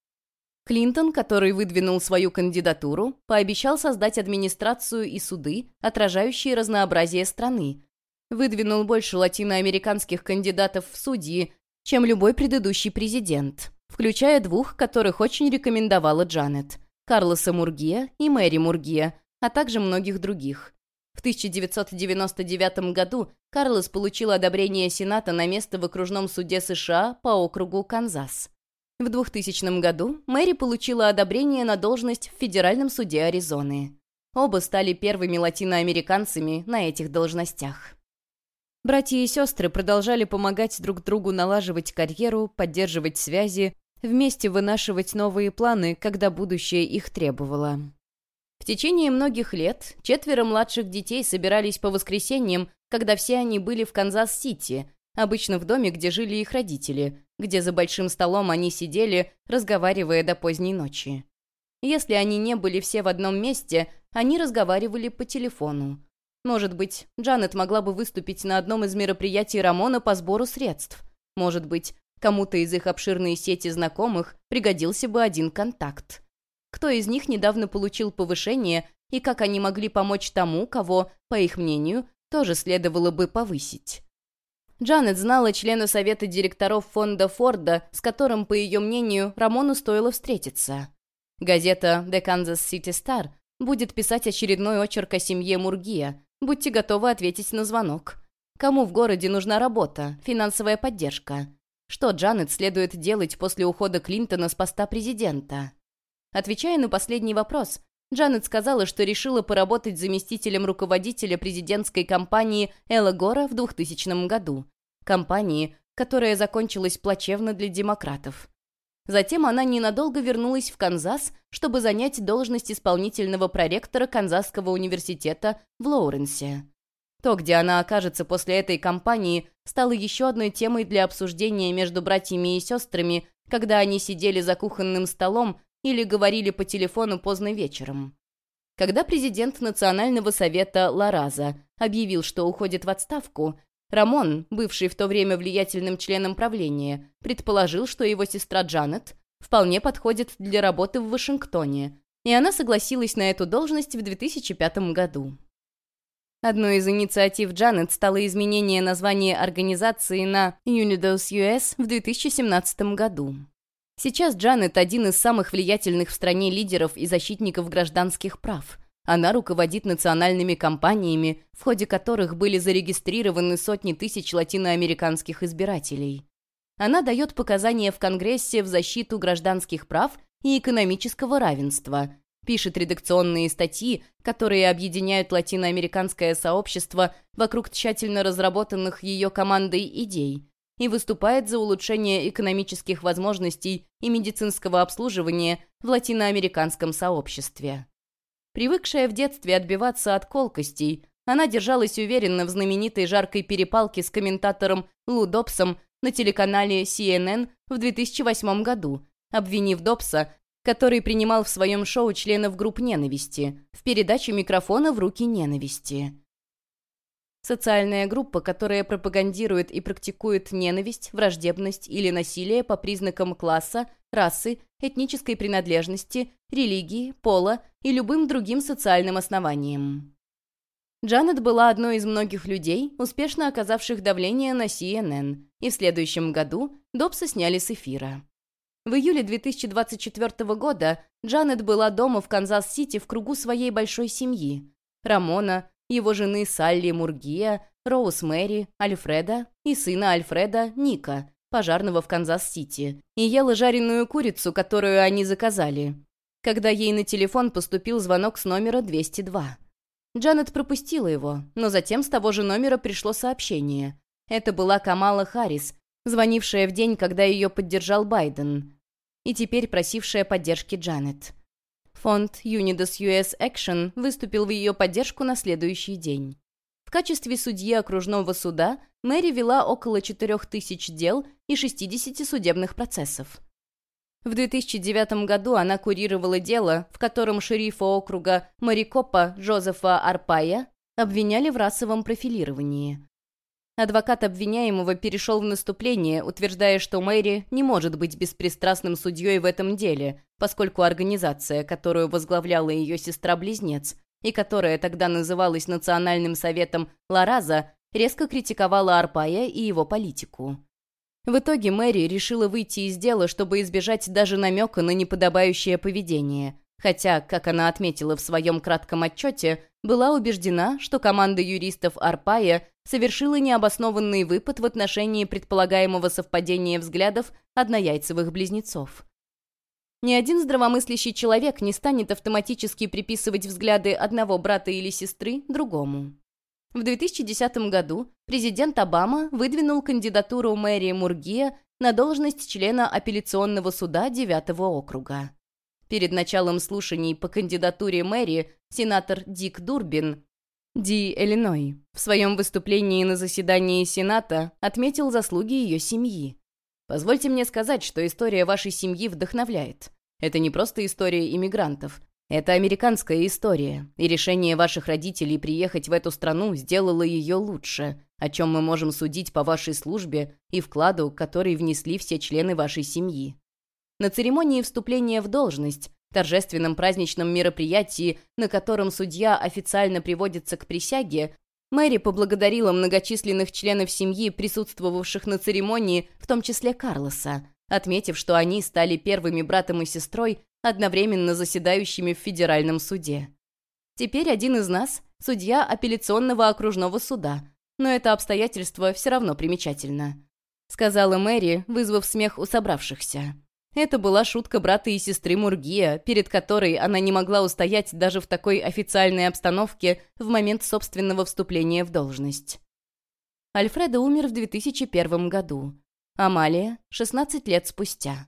Клинтон, который выдвинул свою кандидатуру, пообещал создать администрацию и суды, отражающие разнообразие страны. Выдвинул больше латиноамериканских кандидатов в судьи, чем любой предыдущий президент, включая двух, которых очень рекомендовала Джанет – Карлоса Мургиа и Мэри Мургиа, а также многих других. В тысяча девятьсот девяносто девятом году Карлос получил одобрение Сената на место в окружном суде США по округу Канзас. В двухтысячном году Мэри получила одобрение на должность в Федеральном суде Аризоны. Оба стали первыми латиноамериканцами на этих должностях. Братья и сестры продолжали помогать друг другу налаживать карьеру, поддерживать связи, вместе вынашивать новые планы, когда будущее их требовало. В течение многих лет четверо младших детей собирались по воскресеньям, когда все они были в Канзас-Сити, обычно в доме, где жили их родители, где за большим столом они сидели, разговаривая до поздней ночи. Если они не были все в одном месте, они разговаривали по телефону. Может быть, Джанет могла бы выступить на одном из мероприятий Рамона по сбору средств. Может быть, кому-то из их обширной сети знакомых пригодился бы один контакт. Кто из них недавно получил повышение и как они могли помочь тому, кого, по их мнению, тоже следовало бы повысить. Джанет знала члена совета директоров фонда Форда, с которым, по ее мнению, Рамону стоило встретиться. Газета «The Kansas City Star» будет писать очередной очерк о семье Мургиа. Будьте готовы ответить на звонок. Кому в городе нужна работа, финансовая поддержка? Что Джанет следует делать после ухода Клинтона с поста президента? Отвечая на последний вопрос, Джанет сказала, что решила поработать заместителем руководителя президентской кампании Элла Гора в двухтысячном году. Кампании, которая закончилась плачевно для демократов. Затем она ненадолго вернулась в Канзас, чтобы занять должность исполнительного проректора Канзасского университета в Лоуренсе. То, где она окажется после этой кампании, стало еще одной темой для обсуждения между братьями и сестрами, когда они сидели за кухонным столом или говорили по телефону поздно вечером. Когда президент Национального совета Лараза объявил, что уходит в отставку, Рамон, бывший в то время влиятельным членом правления, предположил, что его сестра Джанет вполне подходит для работы в Вашингтоне, и она согласилась на эту должность в две тысячи пятом году. Одной из инициатив Джанет стало изменение названия организации на Unidos ю эс в две тысячи семнадцатом году. Сейчас Джанет – один из самых влиятельных в стране лидеров и защитников гражданских прав. Она руководит национальными кампаниями, в ходе которых были зарегистрированы сотни тысяч латиноамериканских избирателей. Она дает показания в Конгрессе в защиту гражданских прав и экономического равенства, пишет редакционные статьи, которые объединяют латиноамериканское сообщество вокруг тщательно разработанных ее командой идей, и выступает за улучшение экономических возможностей и медицинского обслуживания в латиноамериканском сообществе. Привыкшая в детстве отбиваться от колкостей, она держалась уверенно в знаменитой жаркой перепалке с комментатором Лу Добсом на телеканале си эн эн в две тысячи восьмом году, обвинив Добса, который принимал в своем шоу членов групп ненависти, в передаче микрофона в руки ненависти. Социальная группа, которая пропагандирует и практикует ненависть, враждебность или насилие по признакам класса, расы, этнической принадлежности, религии, пола и любым другим социальным основаниям. Джанет была одной из многих людей, успешно оказавших давление на си эн эн, и в следующем году Добса сняли с эфира. В июле две тысячи двадцать четвёртого года Джанет была дома в Канзас-Сити в кругу своей большой семьи – Рамона, его жены Салли Мургиа, Роуз Мэри, Альфреда и сына Альфреда, Ника, пожарного в Канзас-Сити, и ела жареную курицу, которую они заказали, когда ей на телефон поступил звонок с номера двести два. Джанет пропустила его, но затем с того же номера пришло сообщение. Это была Камала Харрис, звонившая в день, когда ее поддержал Байден, и теперь просившая поддержки Джанет. Фонд Unidos ю эс Action выступил в ее поддержку на следующий день. В качестве судьи окружного суда Мэри вела около четырех тысяч дел и шестидесяти судебных процессов. В две тысячи девятом году она курировала дело, в котором шерифа округа Марикопа Джозефа Арпая обвиняли в расовом профилировании. Адвокат обвиняемого перешел в наступление, утверждая, что Мэри не может быть беспристрастным судьей в этом деле, поскольку организация, которую возглавляла ее сестра-близнец, и которая тогда называлась Национальным советом Лараза, резко критиковала Арпая и его политику. В итоге Мэри решила выйти из дела, чтобы избежать даже намека на неподобающее поведение, хотя, как она отметила в своем кратком отчете, была убеждена, что команда юристов Арпая совершила необоснованный выпад в отношении предполагаемого совпадения взглядов однояйцевых близнецов. Ни один здравомыслящий человек не станет автоматически приписывать взгляды одного брата или сестры другому. В две тысячи десятом году президент Обама выдвинул кандидатуру Мэри Мургиа на должность члена апелляционного суда девятого округа. Перед началом слушаний по кандидатуре Мэри сенатор Дик Дурбин, Ди Иллиной, в своем выступлении на заседании Сената отметил заслуги ее семьи. «Позвольте мне сказать, что история вашей семьи вдохновляет. Это не просто история иммигрантов. Это американская история, и решение ваших родителей приехать в эту страну сделало ее лучше, о чем мы можем судить по вашей службе и вкладу, который внесли все члены вашей семьи». На церемонии вступления в должность, торжественном праздничном мероприятии, на котором судья официально приводится к присяге, Мэри поблагодарила многочисленных членов семьи, присутствовавших на церемонии, в том числе Карлоса, отметив, что они стали первыми братом и сестрой, одновременно заседающими в федеральном суде. «Теперь один из нас – судья апелляционного окружного суда, но это обстоятельство все равно примечательно», – сказала Мэри, вызвав смех у собравшихся. Это была шутка брата и сестры Мургиа, перед которой она не могла устоять даже в такой официальной обстановке в момент собственного вступления в должность. Альфредо умер в две тысячи первом году. Амалия – шестнадцать лет спустя.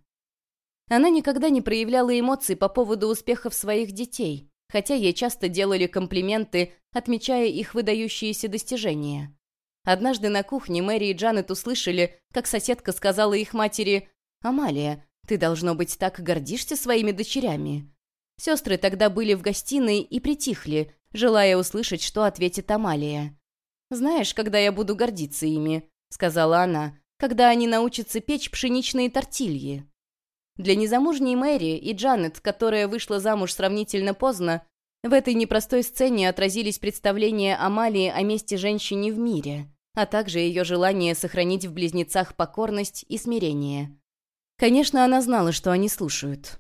Она никогда не проявляла эмоций по поводу успехов своих детей, хотя ей часто делали комплименты, отмечая их выдающиеся достижения. Однажды на кухне Мэри и Джанет услышали, как соседка сказала их матери: «Амалия, ты, должно быть, так гордишься своими дочерями». Сестры тогда были в гостиной и притихли, желая услышать, что ответит Амалия. «Знаешь, когда я буду гордиться ими», — сказала она, «когда они научатся печь пшеничные тортильи». Для незамужней Мэри и Джанет, которая вышла замуж сравнительно поздно, в этой непростой сцене отразились представления Амалии о месте женщины в мире, а также ее желание сохранить в близнецах покорность и смирение. Конечно, она знала, что они слушают.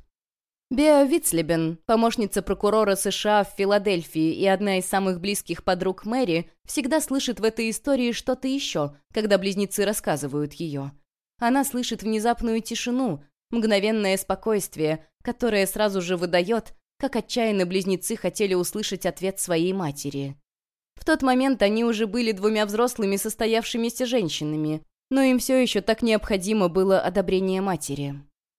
Беа Вицлебен, помощница прокурора США в Филадельфии и одна из самых близких подруг Мэри, всегда слышит в этой истории что-то еще, когда близнецы рассказывают ее. Она слышит внезапную тишину, мгновенное спокойствие, которое сразу же выдает, как отчаянно близнецы хотели услышать ответ своей матери. В тот момент они уже были двумя взрослыми состоявшимися женщинами, но им все еще так необходимо было одобрение матери.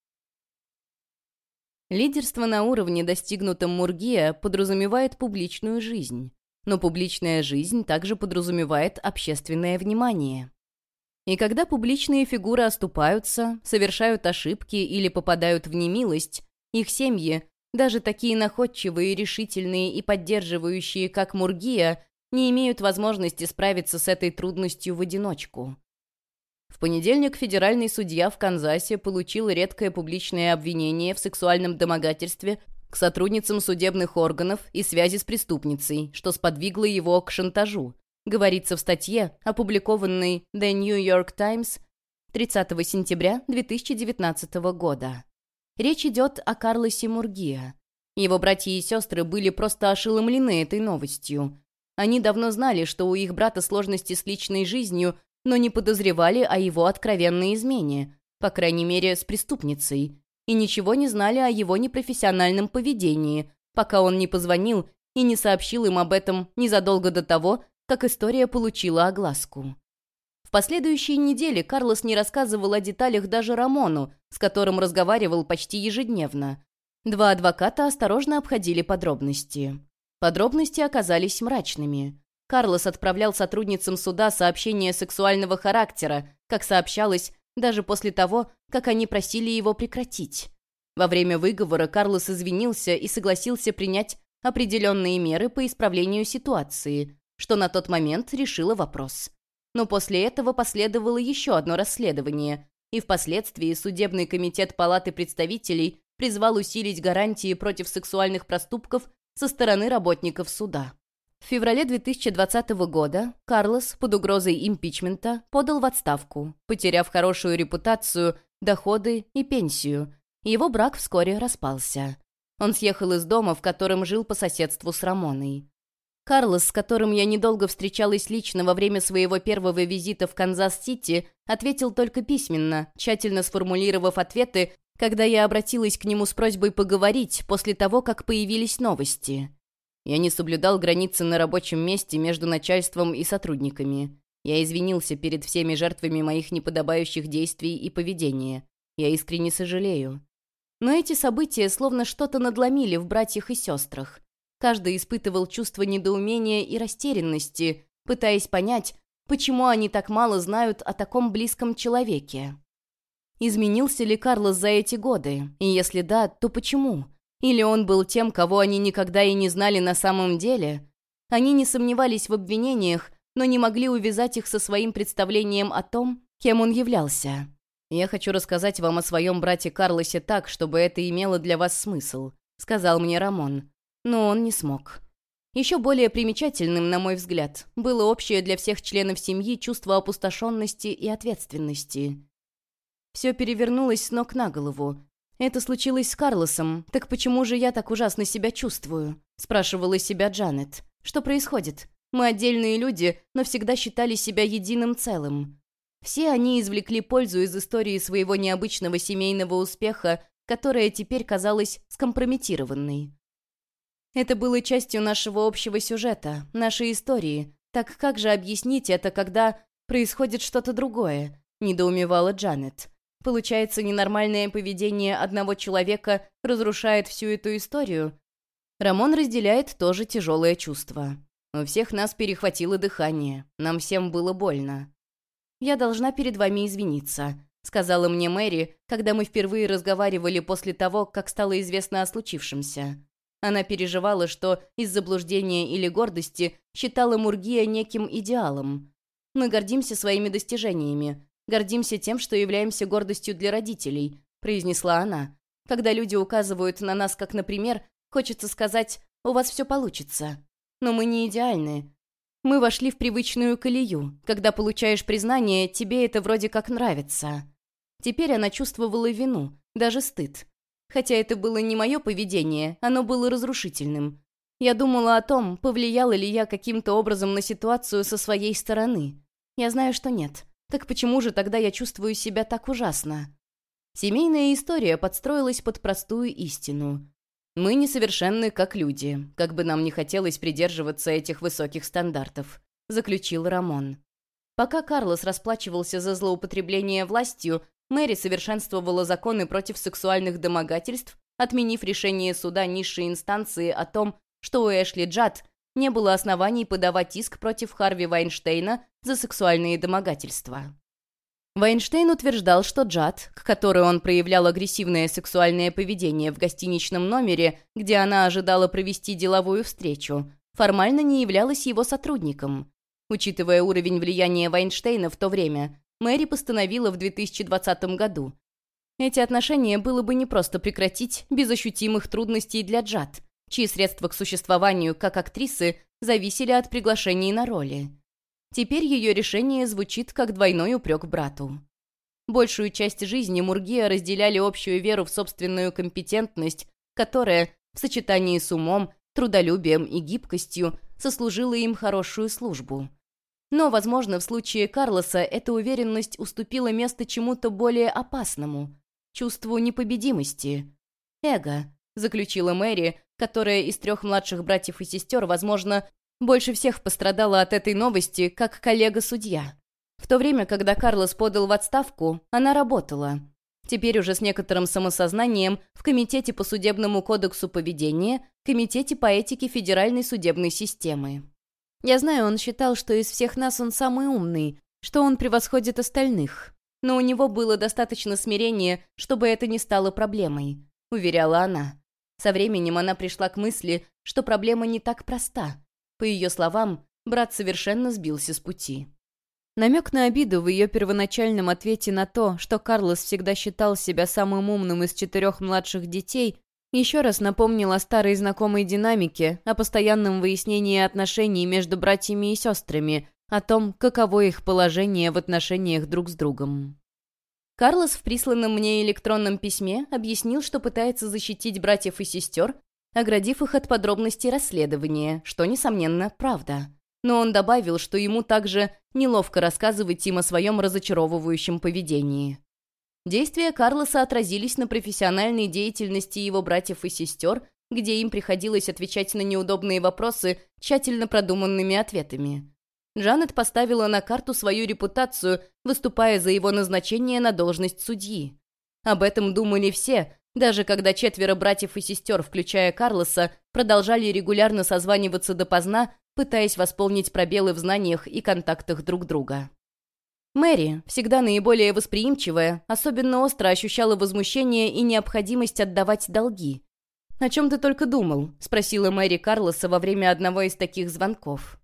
Лидерство на уровне, достигнутом Мургиа, подразумевает публичную жизнь, но публичная жизнь также подразумевает общественное внимание. И когда публичные фигуры оступаются, совершают ошибки или попадают в немилость, их семьи, даже такие находчивые, решительные и поддерживающие, как Мургиа, не имеют возможности справиться с этой трудностью в одиночку. В понедельник федеральный судья в Канзасе получил редкое публичное обвинение в сексуальном домогательстве к сотрудницам судебных органов и связи с преступницей, что сподвигло его к шантажу, говорится в статье, опубликованной The New York Times тридцатого сентября две тысячи девятнадцатого года. Речь идет о Карлосе Мургиа. Его братья и сестры были просто ошеломлены этой новостью. Они давно знали, что у их брата сложности с личной жизнью, но не подозревали о его откровенной измене, по крайней мере, с преступницей, и ничего не знали о его непрофессиональном поведении, пока он не позвонил и не сообщил им об этом незадолго до того, как история получила огласку. В последующие недели Карлос не рассказывал о деталях даже Рамону, с которым разговаривал почти ежедневно. Два адвоката осторожно обходили подробности. Подробности оказались мрачными. Карлос отправлял сотрудницам суда сообщения сексуального характера, как сообщалось, даже после того, как они просили его прекратить. Во время выговора Карлос извинился и согласился принять определенные меры по исправлению ситуации, что на тот момент решило вопрос. Но после этого последовало еще одно расследование, и впоследствии судебный комитет Палаты представителей призвал усилить гарантии против сексуальных проступков со стороны работников суда. В феврале две тысячи двадцатого года Карлос под угрозой импичмента подал в отставку, потеряв хорошую репутацию, доходы и пенсию. Его брак вскоре распался. Он съехал из дома, в котором жил по соседству с Рамоной. Карлос, с которым я недолго встречалась лично во время своего первого визита в Канзас-Сити, ответил только письменно, тщательно сформулировав ответы, когда я обратилась к нему с просьбой поговорить после того, как появились новости. Я не соблюдал границы на рабочем месте между начальством и сотрудниками. Я извинился перед всеми жертвами моих неподобающих действий и поведения. Я искренне сожалею. Но эти события словно что-то надломили в братьях и сестрах. Каждый испытывал чувство недоумения и растерянности, пытаясь понять, почему они так мало знают о таком близком человеке. Изменился ли Карлос за эти годы? И если да, то почему? Или он был тем, кого они никогда и не знали на самом деле? Они не сомневались в обвинениях, но не могли увязать их со своим представлением о том, кем он являлся. «Я хочу рассказать вам о своем брате Карлосе так, чтобы это имело для вас смысл», — сказал мне Рамон. Но он не смог. Еще более примечательным, на мой взгляд, было общее для всех членов семьи чувство опустошенности и ответственности. Все перевернулось с ног на голову. «Это случилось с Карлосом, так почему же я так ужасно себя чувствую?» — спрашивала себя Джанет. «Что происходит? Мы отдельные люди, но всегда считали себя единым целым». Все они извлекли пользу из истории своего необычного семейного успеха, которая теперь казалась скомпрометированной. Это было частью нашего общего сюжета, нашей истории. Так как же объяснить это, когда происходит что-то другое? Недоумевала Джанет. Получается, ненормальное поведение одного человека разрушает всю эту историю? Рамон разделяет тоже тяжелое чувство. У всех нас перехватило дыхание. Нам всем было больно. «Я должна перед вами извиниться», — сказала мне Мэри, когда мы впервые разговаривали после того, как стало известно о случившемся. Она переживала, что из заблуждения или гордости считала Мургия неким идеалом. «Мы гордимся своими достижениями, гордимся тем, что являемся гордостью для родителей», — произнесла она. «Когда люди указывают на нас как на пример, хочется сказать, у вас все получится. Но мы не идеальны. Мы вошли в привычную колею. Когда получаешь признание, тебе это вроде как нравится». Теперь она чувствовала вину, даже стыд. Хотя это было не мое поведение, оно было разрушительным. Я думала о том, повлияла ли я каким-то образом на ситуацию со своей стороны. Я знаю, что нет. Так почему же тогда я чувствую себя так ужасно? Семейная история подстроилась под простую истину. Мы несовершенны как люди, как бы нам не хотелось придерживаться этих высоких стандартов, заключил Рамон. Пока Карлос расплачивался за злоупотребление властью, Мэри совершенствовала законы против сексуальных домогательств, отменив решение суда низшей инстанции о том, что у Эшли Джад не было оснований подавать иск против Харви Вайнштейна за сексуальные домогательства. Вайнштейн утверждал, что Джад, к которой он проявлял агрессивное сексуальное поведение в гостиничном номере, где она ожидала провести деловую встречу, формально не являлась его сотрудником. Учитывая уровень влияния Вайнштейна в то время, Мэри постановила в две тысячи двадцатом году. Эти отношения было бы непросто прекратить без ощутимых трудностей для Джад, чьи средства к существованию как актрисы зависели от приглашений на роли. Теперь ее решение звучит как двойной упрек брату. Большую часть жизни Мургиа разделяли общую веру в собственную компетентность, которая, в сочетании с умом, трудолюбием и гибкостью, сослужила им хорошую службу. Но, возможно, в случае Карлоса эта уверенность уступила место чему-то более опасному — чувству непобедимости. «Эго», — заключила Мэри, которая из трех младших братьев и сестер, возможно, больше всех пострадала от этой новости, как коллега-судья. В то время, когда Карлос подал в отставку, она работала. Теперь уже с некоторым самосознанием в Комитете по судебному кодексу поведения, Комитете по этике Федеральной судебной системы. Я знаю, он считал, что из всех нас он самый умный, что он превосходит остальных. Но у него было достаточно смирения, чтобы это не стало проблемой, уверяла она. Со временем она пришла к мысли, что проблема не так проста. По ее словам, брат совершенно сбился с пути. Намек на обиду в ее первоначальном ответе на то, что Карлос всегда считал себя самым умным из четырех младших детей, еще раз напомнил о старой знакомой динамике, о постоянном выяснении отношений между братьями и сестрами, о том, каково их положение в отношениях друг с другом. Карлос в присланном мне электронном письме объяснил, что пытается защитить братьев и сестер, оградив их от подробностей расследования, что, несомненно, правда. Но он добавил, что ему также неловко рассказывать им о своем разочаровывающем поведении. Действия Карлоса отразились на профессиональной деятельности его братьев и сестер, где им приходилось отвечать на неудобные вопросы тщательно продуманными ответами. Джанет поставила на карту свою репутацию, выступая за его назначение на должность судьи. Об этом думали все, даже когда четверо братьев и сестер, включая Карлоса, продолжали регулярно созваниваться допоздна, пытаясь восполнить пробелы в знаниях и контактах друг друга. Мэри, всегда наиболее восприимчивая, особенно остро ощущала возмущение и необходимость отдавать долги. «О чем ты только думал?» — спросила Мэри Карлоса во время одного из таких звонков.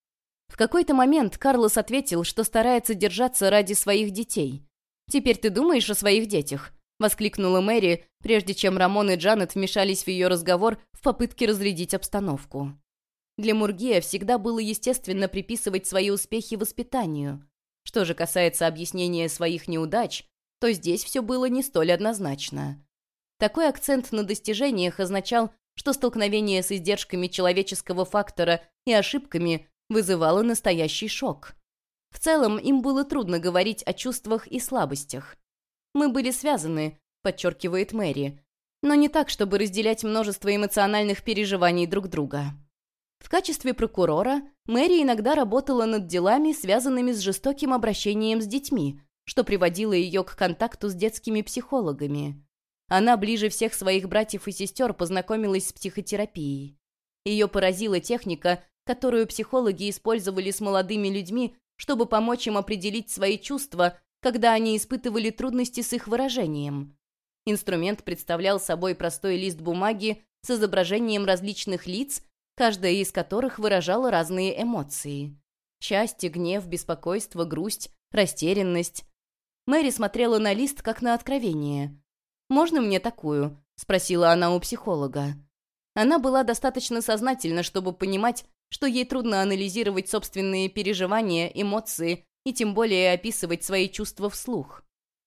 В какой-то момент Карлос ответил, что старается держаться ради своих детей. «Теперь ты думаешь о своих детях?» — воскликнула Мэри, прежде чем Рамон и Джанет вмешались в ее разговор в попытке разрядить обстановку. Для Мургиа всегда было естественно приписывать свои успехи воспитанию. Что же касается объяснения своих неудач, то здесь все было не столь однозначно. Такой акцент на достижениях означал, что столкновение с издержками человеческого фактора и ошибками вызывало настоящий шок. В целом, им было трудно говорить о чувствах и слабостях. «Мы были связаны», — подчеркивает Мэри, но не так, чтобы разделять множество эмоциональных переживаний друг друга. В качестве прокурора Мэри иногда работала над делами, связанными с жестоким обращением с детьми, что приводило ее к контакту с детскими психологами. Она ближе всех своих братьев и сестер познакомилась с психотерапией. Ее поразила техника, которую психологи использовали с молодыми людьми, чтобы помочь им определить свои чувства, когда они испытывали трудности с их выражением. Инструмент представлял собой простой лист бумаги с изображением различных лиц, каждая из которых выражала разные эмоции. Счастье, гнев, беспокойство, грусть, растерянность. Мэри смотрела на лист как на откровение. «Можно мне такую?» — спросила она у психолога. Она была достаточно сознательна, чтобы понимать, что ей трудно анализировать собственные переживания, эмоции и тем более описывать свои чувства вслух.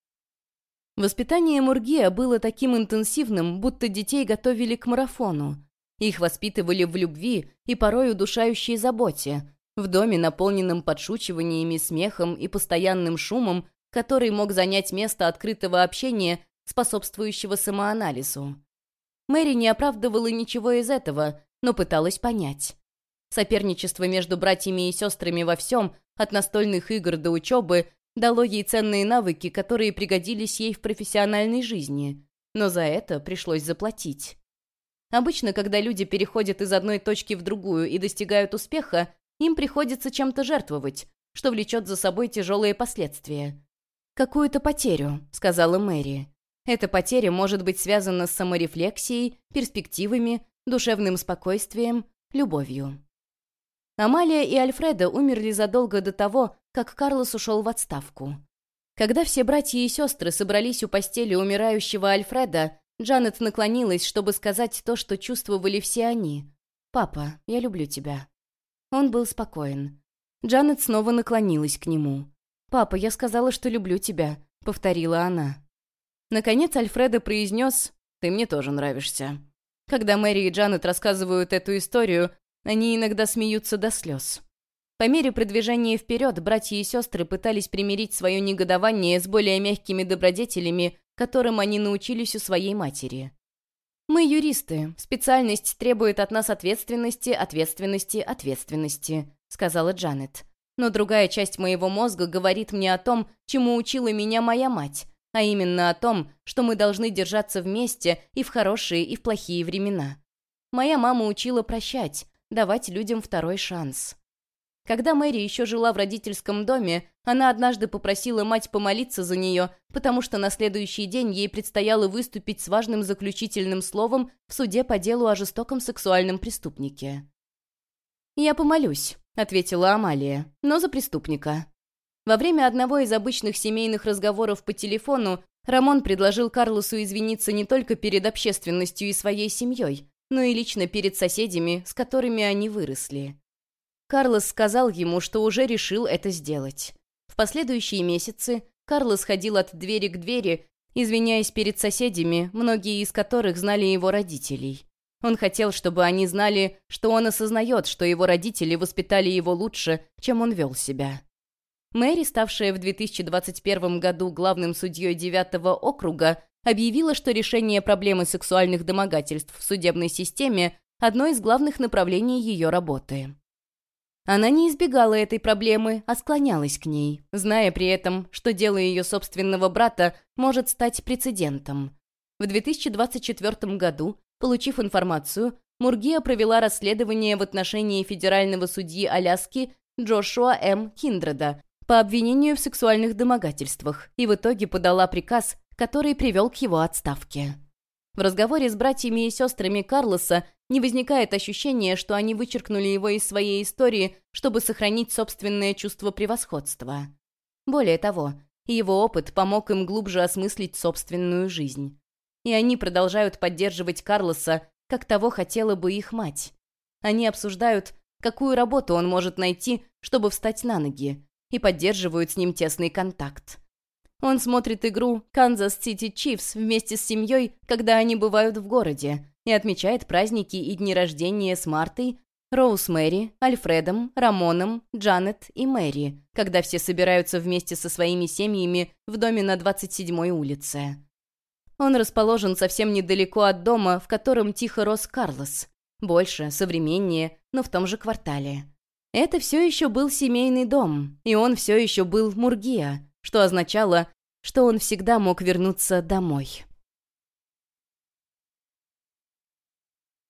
Воспитание Мургиа было таким интенсивным, будто детей готовили к марафону. Их воспитывали в любви и порой удушающей заботе, в доме, наполненном подшучиваниями, смехом и постоянным шумом, который мог занять место открытого общения, способствующего самоанализу. Мэри не оправдывала ничего из этого, но пыталась понять. Соперничество между братьями и сестрами во всем, от настольных игр до учебы, дало ей ценные навыки, которые пригодились ей в профессиональной жизни, но за это пришлось заплатить. Обычно, когда люди переходят из одной точки в другую и достигают успеха, им приходится чем-то жертвовать, что влечет за собой тяжелые последствия. «Какую-то потерю», — сказала Мэри. Эта потеря может быть связана с саморефлексией, перспективами, душевным спокойствием, любовью. Амалия и Альфредо умерли задолго до того, как Карлос ушел в отставку. Когда все братья и сестры собрались у постели умирающего Альфреда, Джанет наклонилась, чтобы сказать то, что чувствовали все они. «Папа, я люблю тебя». Он был спокоен. Джанет снова наклонилась к нему. «Папа, я сказала, что люблю тебя», — повторила она. Наконец Альфредо произнес: «Ты мне тоже нравишься». Когда Мэри и Джанет рассказывают эту историю, они иногда смеются до слез. По мере продвижения вперед братья и сестры пытались примирить свое негодование с более мягкими добродетелями, которым они научились у своей матери. «Мы юристы. Специальность требует от нас ответственности, ответственности, ответственности», — сказала Джанет. «Но другая часть моего мозга говорит мне о том, чему учила меня моя мать, а именно о том, что мы должны держаться вместе и в хорошие, и в плохие времена. Моя мама учила прощать, давать людям второй шанс». Когда Мэри еще жила в родительском доме, она однажды попросила мать помолиться за нее, потому что на следующий день ей предстояло выступить с важным заключительным словом в суде по делу о жестоком сексуальном преступнике. «Я помолюсь», — ответила Амалия, — «но за преступника». Во время одного из обычных семейных разговоров по телефону Рамон предложил Карлосу извиниться не только перед общественностью и своей семьей, но и лично перед соседями, с которыми они выросли. Карлос сказал ему, что уже решил это сделать. В последующие месяцы Карлос ходил от двери к двери, извиняясь перед соседями, многие из которых знали его родителей. Он хотел, чтобы они знали, что он осознает, что его родители воспитали его лучше, чем он вел себя. Мэри, ставшая в две тысячи двадцать первом году главным судьей девятого округа, объявила, что решение проблемы сексуальных домогательств в судебной системе – одно из главных направлений ее работы. Она не избегала этой проблемы, а склонялась к ней, зная при этом, что дело ее собственного брата может стать прецедентом. В две тысячи двадцать четвёртом году, получив информацию, Мургиа провела расследование в отношении федерального судьи Аляски Джошуа М. Киндреда по обвинению в сексуальных домогательствах и в итоге подала приказ, который привел к его отставке. В разговоре с братьями и сестрами Карлоса не возникает ощущения, что они вычеркнули его из своей истории, чтобы сохранить собственное чувство превосходства. Более того, его опыт помог им глубже осмыслить собственную жизнь. И они продолжают поддерживать Карлоса, как того хотела бы их мать. Они обсуждают, какую работу он может найти, чтобы встать на ноги, и поддерживают с ним тесный контакт. Он смотрит игру Kansas City Chiefs вместе с семьей, когда они бывают в городе, и отмечает праздники и дни рождения с Мартой, Роуз-Мэри, Альфредом, Рамоном, Джанет и Мэри, когда все собираются вместе со своими семьями в доме на двадцать седьмой улице. Он расположен совсем недалеко от дома, в котором тихо рос Карлос. Больше, современнее, но в том же квартале. Это все еще был семейный дом, и он все еще был Мургиа, что означало, что он всегда мог вернуться домой.